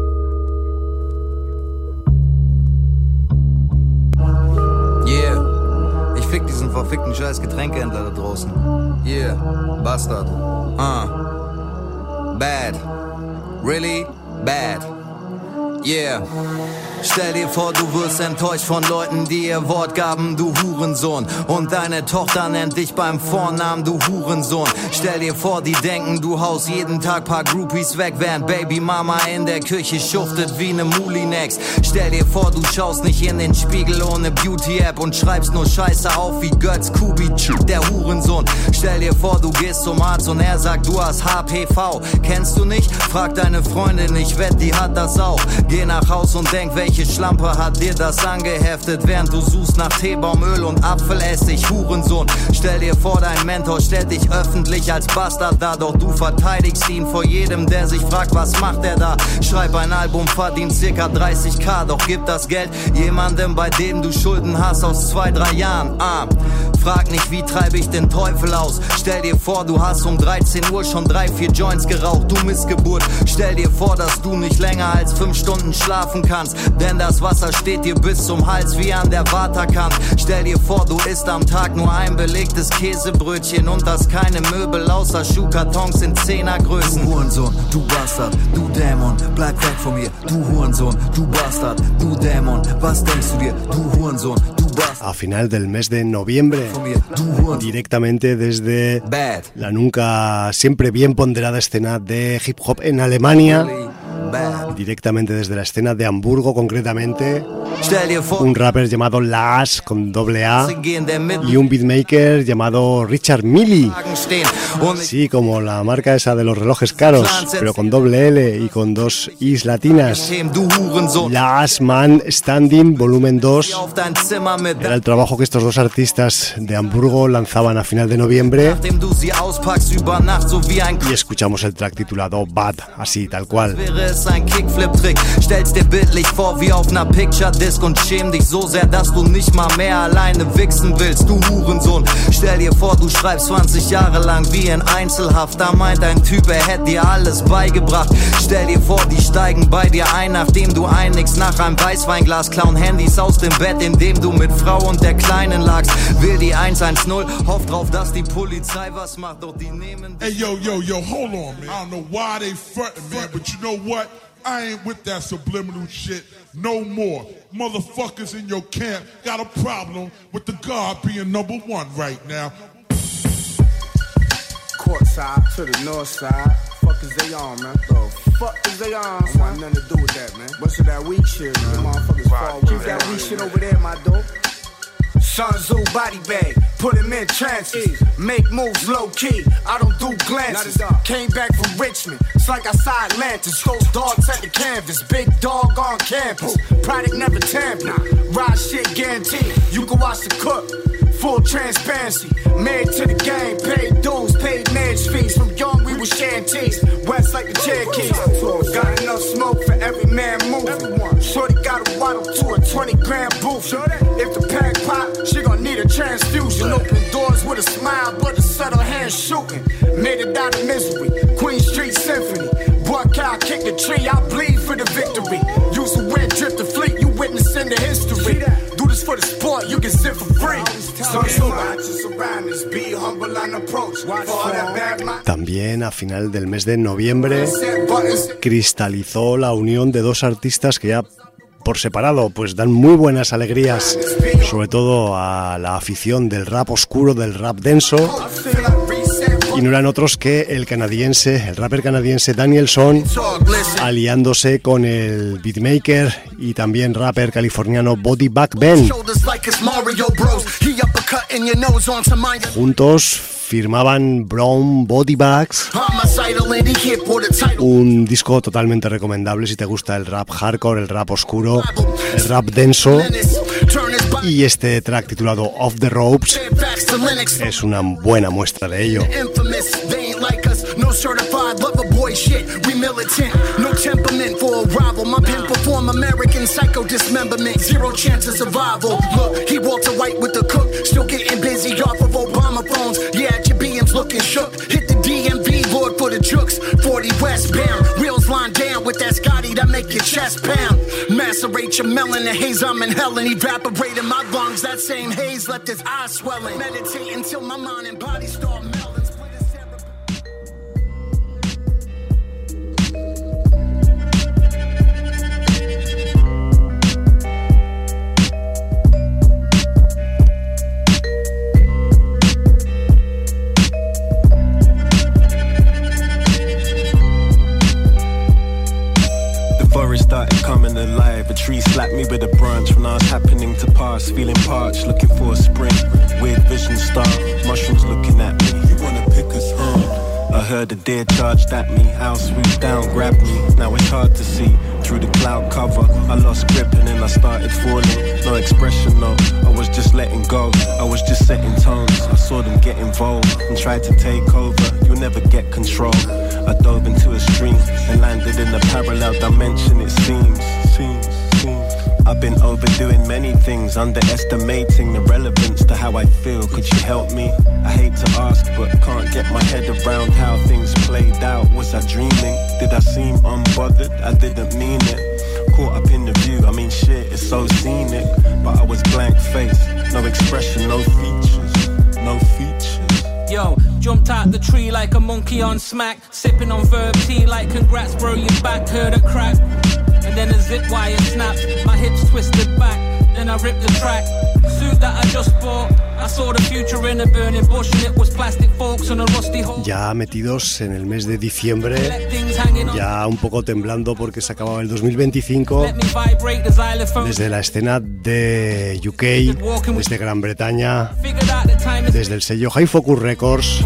Fick diesen verfickten scheiß Getränkehändler da draußen. Yeah, Bastard. Bad. Really bad. Yeah. Stell dir vor, du wirst enttäuscht von Leuten, die ihr Wort gaben, du Hurensohn. Und deine Tochter nennt dich beim Vornamen, du Hurensohn. Stell dir vor, die denken, du haust jeden Tag paar Groupies weg, während Babymama in der Küche schuftet wie ne Mulinex. Stell dir vor, du schaust nicht in den Spiegel ohne Beauty-App und schreibst nur Scheiße auf wie Götz Kubitschuk, der Hurensohn. Stell dir vor, du gehst zum Arzt und er sagt, du hast HPV. Kennst du nicht? Frag deine Freundin, ich wett, die hat das auch. Geh nach Haus und denk, welche Schlampe hat dir das angeheftet, während du suchst nach Teebaumöl und Apfelessig, Hurensohn. Stell dir vor, dein Mentor stellt dich öffentlich als Bastard dar, doch du verteidigst ihn vor jedem, der sich fragt, was macht er da? Schreib ein Album, verdient circa 30.000, doch gib das Geld jemandem, bei dem du Schulden hast aus 2-3 Jahren. Frag nicht, wie treibe ich den Teufel aus? Stell dir vor, du hast um 13 Uhr schon 3-4 Joints geraucht, du Missgeburt. Stell dir vor, dass du nicht länger als 5 Stunden schlafen kannst, denn das Wasser steht dir bis zum Hals wie an der Waterkant. Stell dir vor, du isst am Tag nur ein belegtes Käsebrötchen und hast keine Möbel außer Schuhkartons in 10er-Größen. Du Hurensohn, du Bastard, du Dämon, bleib weg von mir. Du Hurensohn, du Bastard, du Dämon, was denkst du dir? Du Hurensohn, du Bastard. A final del mes de noviembre, directamente desde la nunca siempre bien ponderada escena de hip hop en Alemania, directamente desde la escena de Hamburgo concretamente, un rapper llamado Lars con AA y un beatmaker llamado Richard Mille. Sí, como la marca esa de los relojes caros, pero con L y con 2 Is latinas. Last Man Standing volumen 2 era el trabajo que estos dos artistas de Hamburgo lanzaban a final de noviembre y escuchamos el track titulado Bad, así tal cual. Ein Kickflip-Trick, stellst dir bildlich vor wie auf ner Picture-Disc. Disc und schäm dich so sehr, dass du nicht mal mehr alleine wichsen willst, du Hurensohn. Stell dir vor, du schreibst 20 Jahre lang wie in Einzelhaft, da meint ein Typ, er hätte dir alles beigebracht. Stell dir vor, die steigen bei dir ein, nachdem du einigst, nach einem Weißweinglas, klauen Handys aus dem Bett, in dem du mit Frau und der Kleinen lagst. Will die 110, hoff drauf, dass die Polizei was macht, doch die nehmen... Hey, yo, hold on, man. I don't know why they frontin', man, but you know what? I ain't with that subliminal shit no more. Motherfuckers in your camp got a problem with the God being number one right now. Courtside to the north side. Fuck is they on, man? The fuck is they on? I want nothing to do with that, man. What's with that weak shit, man? Motherfuckers fall with Keep that weak shit over there, my dope. Sun Tzu body bag, put him in trances. Make moves low key, I don't do glances. Came back from Richmond, it's like I saw Atlantis. Those dogs at the canvas, big dog on campus. Product never tampered, ride shit guaranteed. You can watch the cook, full transparency. Married to the game, paid dues, paid marriage fees. From young we was sharing teas, west like the Cherokees. Got enough smoke for every man moving. Shorty got a waddle to a 20-gram booth. If the pack pop, she gon' need a transfusion. Open doors with a smile, but a subtle hand shooting. Made it out of misery. Queen Street Symphony. Boy, cow kick the tree, I bleed for the victory. Used to win, drift the fleet, you witnessing the history. Do this for the sport, you can sit for free. También a final del mes de noviembre cristalizó la unión de dos artistas que ya por separado pues dan muy buenas alegrías, sobre todo a la afición del rap oscuro, del rap denso, y no eran otros que el rapper canadiense Danielson, aliándose con el beatmaker y también rapper californiano Body Bag Ben. Juntos firmaban Brown Body Bags, un disco totalmente recomendable si te gusta el rap hardcore, el rap oscuro, el rap denso. Y este track titulado Off the Ropes es una buena muestra de ello. No certified lover boy shit, we militant. No temperament for a rival. My pen perform American psycho dismemberment. Zero chance of survival. Look, he walks a white with the cook. Still getting busy off of Obama phones. Yeah, at your BM's looking shook. Hit the DMV, Lord for the jooks. 40 westbound. Wheels lined down with that Scotty that make your chest pound. Macerate your melon, the haze I'm inhaling. Evaporating my lungs. That same haze left his eyes swelling. Meditate until my mind and body start melting. Started coming alive. A tree slapped me with a branch when I was happening to pass. Feeling parched, looking for a spring. Weird vision start, mushrooms looking at me. You wanna pick us, I heard a deer charged at me. House swooped down, grabbed me. Now it's hard to see through the cloud cover. I lost grip and then I started falling. No expression, no. I was just letting go. I was just setting tones. I saw them get involved and tried to take over. You'll never get control. I dove into a stream and landed in a parallel dimension, it seems. I've been overdoing many things, underestimating the relevance to how I feel. Could you help me? I hate to ask, but can't get my head around how things played out. Was I dreaming? Did I seem unbothered? I didn't mean it. Caught up in the view, I mean shit, it's so scenic. But I was blank faced, no expression, no features, no features. Yo, jumped out the tree like a monkey on smack. Sipping on verb tea like congrats bro, you back. Heard a crack, and then a zip wire snapped. My hips twisted back, then I ripped the track. Suit that I just bought, I saw the future in a burning bush and it was plastic forks on a rusty hole. Ya metidos en el mes de diciembre, ya un poco temblando porque se acababa el 2025. Desde la escena de UK, desde Gran Bretaña, desde el sello High Focus Records,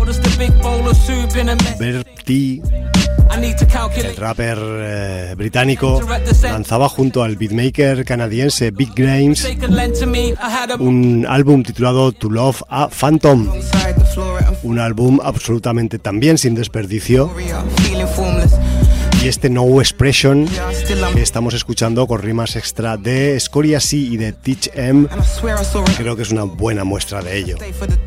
Bertie, el rapper británico, lanzaba junto al beatmaker canadiense Big Grimes un álbum titulado To Love a Phantom, un álbum absolutamente también sin desperdicio. Y este No Expression que estamos escuchando con rimas extra de Scoria C y de Teach M, creo que es una buena muestra de ello.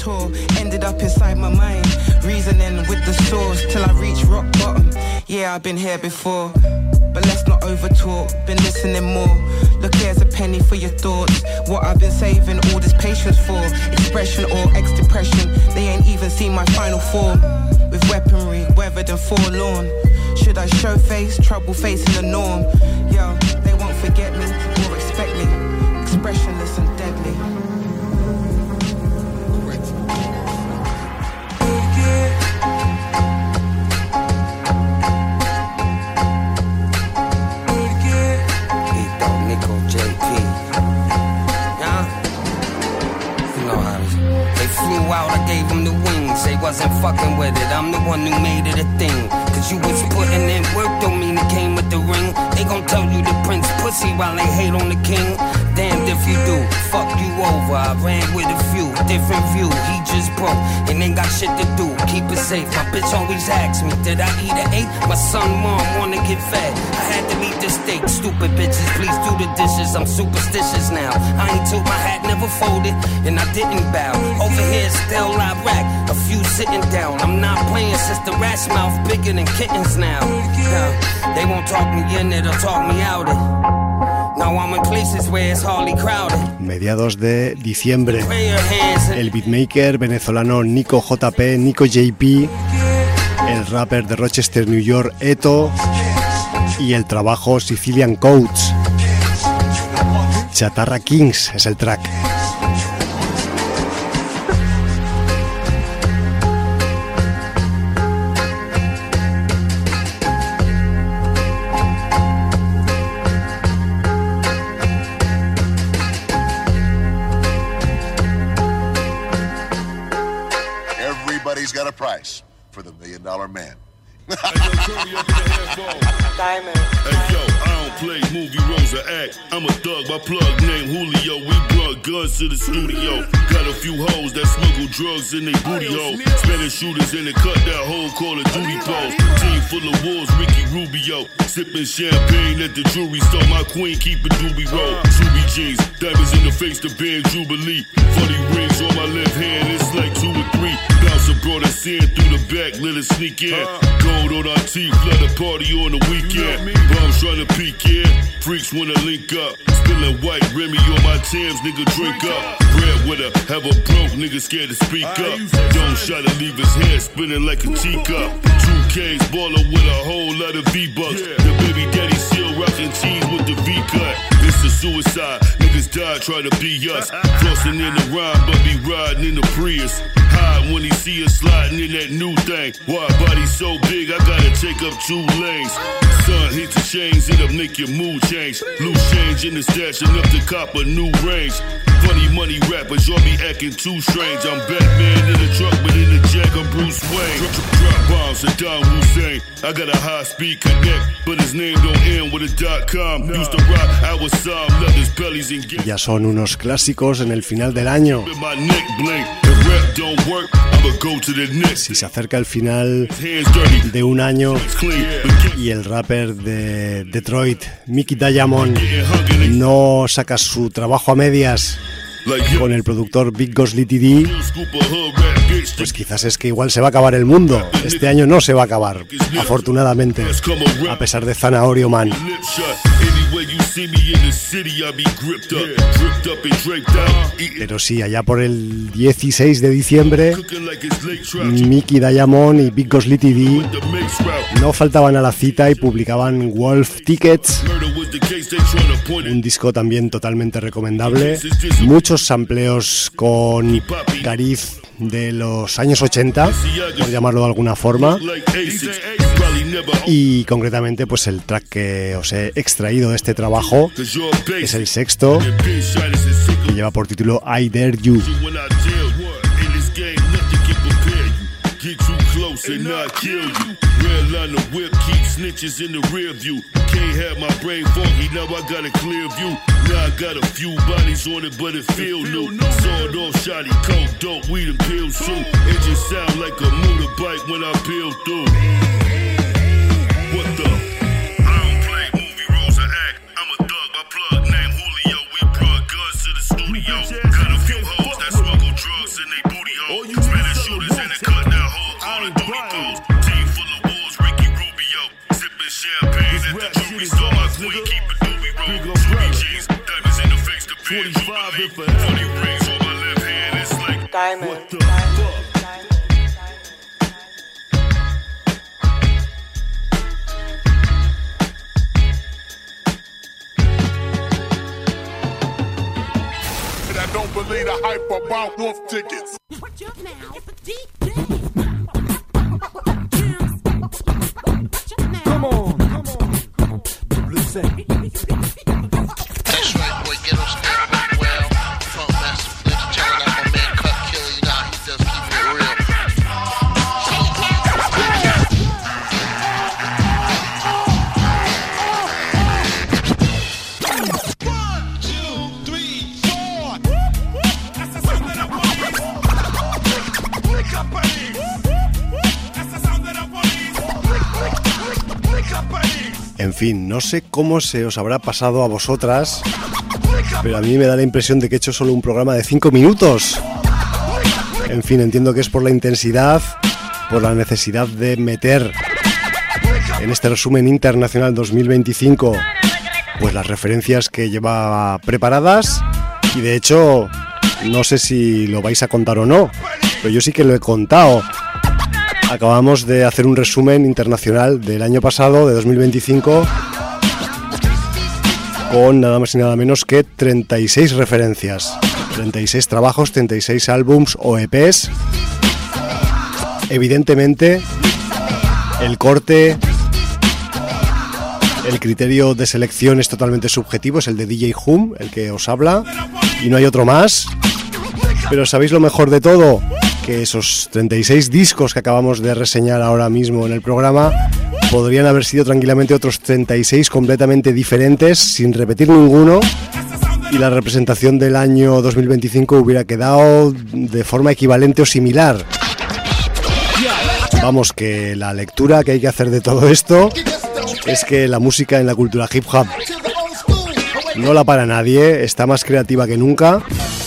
But let's not overtalk, been listening more. Look, here's a penny for your thoughts. What I've been saving all this patience for. Expression or ex-depression, they ain't even seen my final form. With weaponry, weathered and forlorn. Should I show face, trouble facing the norm? Yo, they won't forget me or expect me. Expressionless and deadly. Out, I gave them the wings, they wasn't fucking with it, I'm the one who made it a thing. Cause you was putting in work, don't mean it came with the ring. They gon' tell you the prince pussy while they hate on the king. Damned if you do, fuck you over, I ran with a few, different view. He just broke, and ain't got shit to do, keep it safe. My bitch always asks me, did I eat an 8? My son, mom wanna get fed, I had to eat the steak. Stupid bitches, please do the dishes, I'm superstitious now. I ain't took my hat, never folded, and I didn't bow. Over here still I rack, a few sitting down. I'm not playing, sister rat's mouth bigger than kittens now. They won't talk me in it or talk me out it. Now I'm in places where it's hardly crowded. Mediados de diciembre, el beatmaker venezolano Nico JP, Nico JP, el rapper de Rochester, New York, Eto, y el trabajo Sicilian Coach. Chatarra Kings es el track. Everybody's got a price for the $1 Million Man. Diamond. Hey yo, I don't play movie roles or act. I'm a thug, my plug named Julio. We brought guns to the studio. Got a few hoes that smuggle drugs in they booty hole. Spanish shooters in the cut that whole Call of Duty pose. Team full of wolves, Ricky Rubio. Sipping champagne at the jewelry store. My queen keep a doobie roll. Ruby jeans, diamonds in the face, the band Jubilee. Funny rings on my left hand, it's like 2 or 3. Bouncer brought us in through the back, let us sneak in. Gold on our teeth, let a party on the weekend. Bombs trying to peek in, freaks wanna link up. Spilling white Remy on my Timbs, nigga drink up. Bread with her, have a broke nigga scared to speak up. Don't try to leave his head spinning like a teacup. 2K's baller with a whole lot of V-Bucks. The baby daddy still rocking cheese with the V-cut. It's a suicide, niggas die try to be us. Flossing in the rhyme, but be riding in the Prius. High when he see us sliding in that new thing. Why body so big, I gotta take up 2 lanes. Sun hits the chains, it'll make your mood change. Loose change in the stash, enough to cop a new range. Funny money rappers, y'all be acting too strange. I'm Batman in the truck, but in the jack I'm Bruce Wayne. Drop bombs, Saddam Hussein. I got a high-speed connect, but his name don't end with a .com. Used to rock our Sam leathers, bellies and Ya son unos clásicos en el final del año. Si se acerca el final de un año y el rapper de Detroit, Mickey Diamond, no saca su trabajo a medias con el productor Big Ghostly TD, pues quizás es que igual se va a acabar el mundo. Este año no se va a acabar, afortunadamente, a pesar de Zanahorio Man. Pero sí, allá por el 16 de diciembre, Mickey Diamond y Big Ghostly TD no faltaban a la cita y publicaban Wolf Tickets, un disco también totalmente recomendable. Muchos sampleos con cariz de los años 80, por llamarlo de alguna forma, y concretamente pues el track que os he extraído de este trabajo es el sexto, que lleva por título I Dare You. Get too close and not kill you. Red line the whip, keep snitches in the rear view. Can't have my brain foggy, now I got a clear view. Now I got a few bodies on it, but it feel new. Sawed off, shotty, coke, dope, weed and pills too. It just sound like a motorbike when I peel through. What the? 25 and forever. 20 rings on my left hand, it's like, Diamond. what the fuck? And I don't believe the hype about wolf tickets. Come on. Listen. That's right, boy. Get on stand well. Funk Master Flips, chilling out my man Cut Killer. You know how he does, keeping it real. En fin, no sé cómo se os habrá pasado a vosotras, pero a mí me da la impresión de que he hecho solo un programa de 5 minutos. En fin, entiendo que es por la intensidad, por la necesidad de meter en este resumen internacional 2025 pues las referencias que lleva preparadas, y de hecho no sé si lo vais a contar o no, pero yo sí que lo he contado. Acabamos de hacer un resumen internacional del año pasado, de 2025, con nada más y nada menos que 36 referencias, 36 trabajos, 36 álbums o EPs. Evidentemente, el corte, el criterio de selección es totalmente subjetivo, es el de DJ Hum, el que os habla, y no hay otro más. Pero ¿sabéis lo mejor de todo? Que esos 36 discos que acabamos de reseñar ahora mismo en el programa podrían haber sido tranquilamente otros 36 completamente diferentes, sin repetir ninguno, y la representación del año 2025 hubiera quedado de forma equivalente o similar. Vamos, que la lectura que hay que hacer de todo esto es que la música en la cultura hip hop no la para nadie, está más creativa que nunca.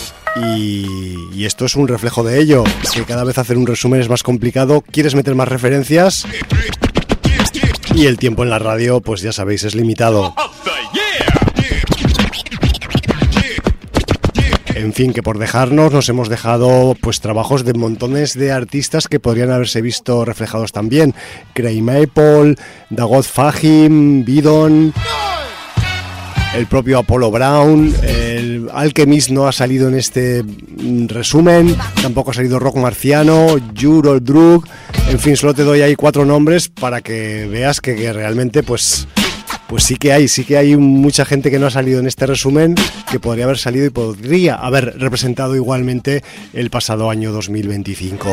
Y esto es un reflejo de ello, que cada vez hacer un resumen es más complicado, quieres meter más referencias y el tiempo en la radio, pues ya sabéis, es limitado. En fin, que por dejarnos nos hemos dejado pues trabajos de montones de artistas que podrían haberse visto reflejados también. Craig Maple, Dagod Fahim, Bidon, el propio Apollo Brown, el Alchemist no ha salido en este resumen, tampoco ha salido Rock Marciano, Juro Drug, en fin, solo te doy ahí 4 nombres para que veas que realmente pues sí que hay mucha gente que no ha salido en este resumen, que podría haber salido y podría haber representado igualmente el pasado año 2025.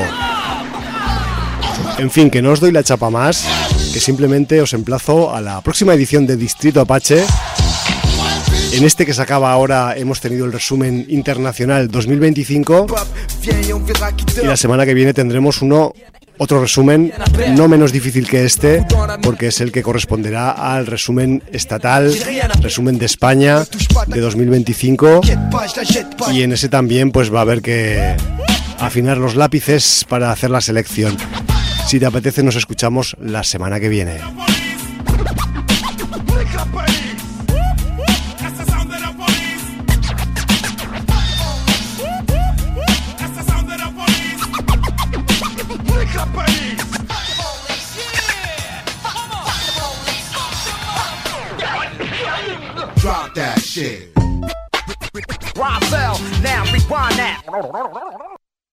En fin, que no os doy la chapa más, que simplemente os emplazo a la próxima edición de Distrito Apache. En este que se acaba ahora hemos tenido el resumen internacional 2025 y la semana que viene tendremos otro resumen no menos difícil que este, porque es el que corresponderá al resumen estatal, resumen de España de 2025, y en ese también pues va a haber que afinar los lápices para hacer la selección. Si te apetece nos escuchamos la semana que viene. Drop that shit. Roselle, now rewind that.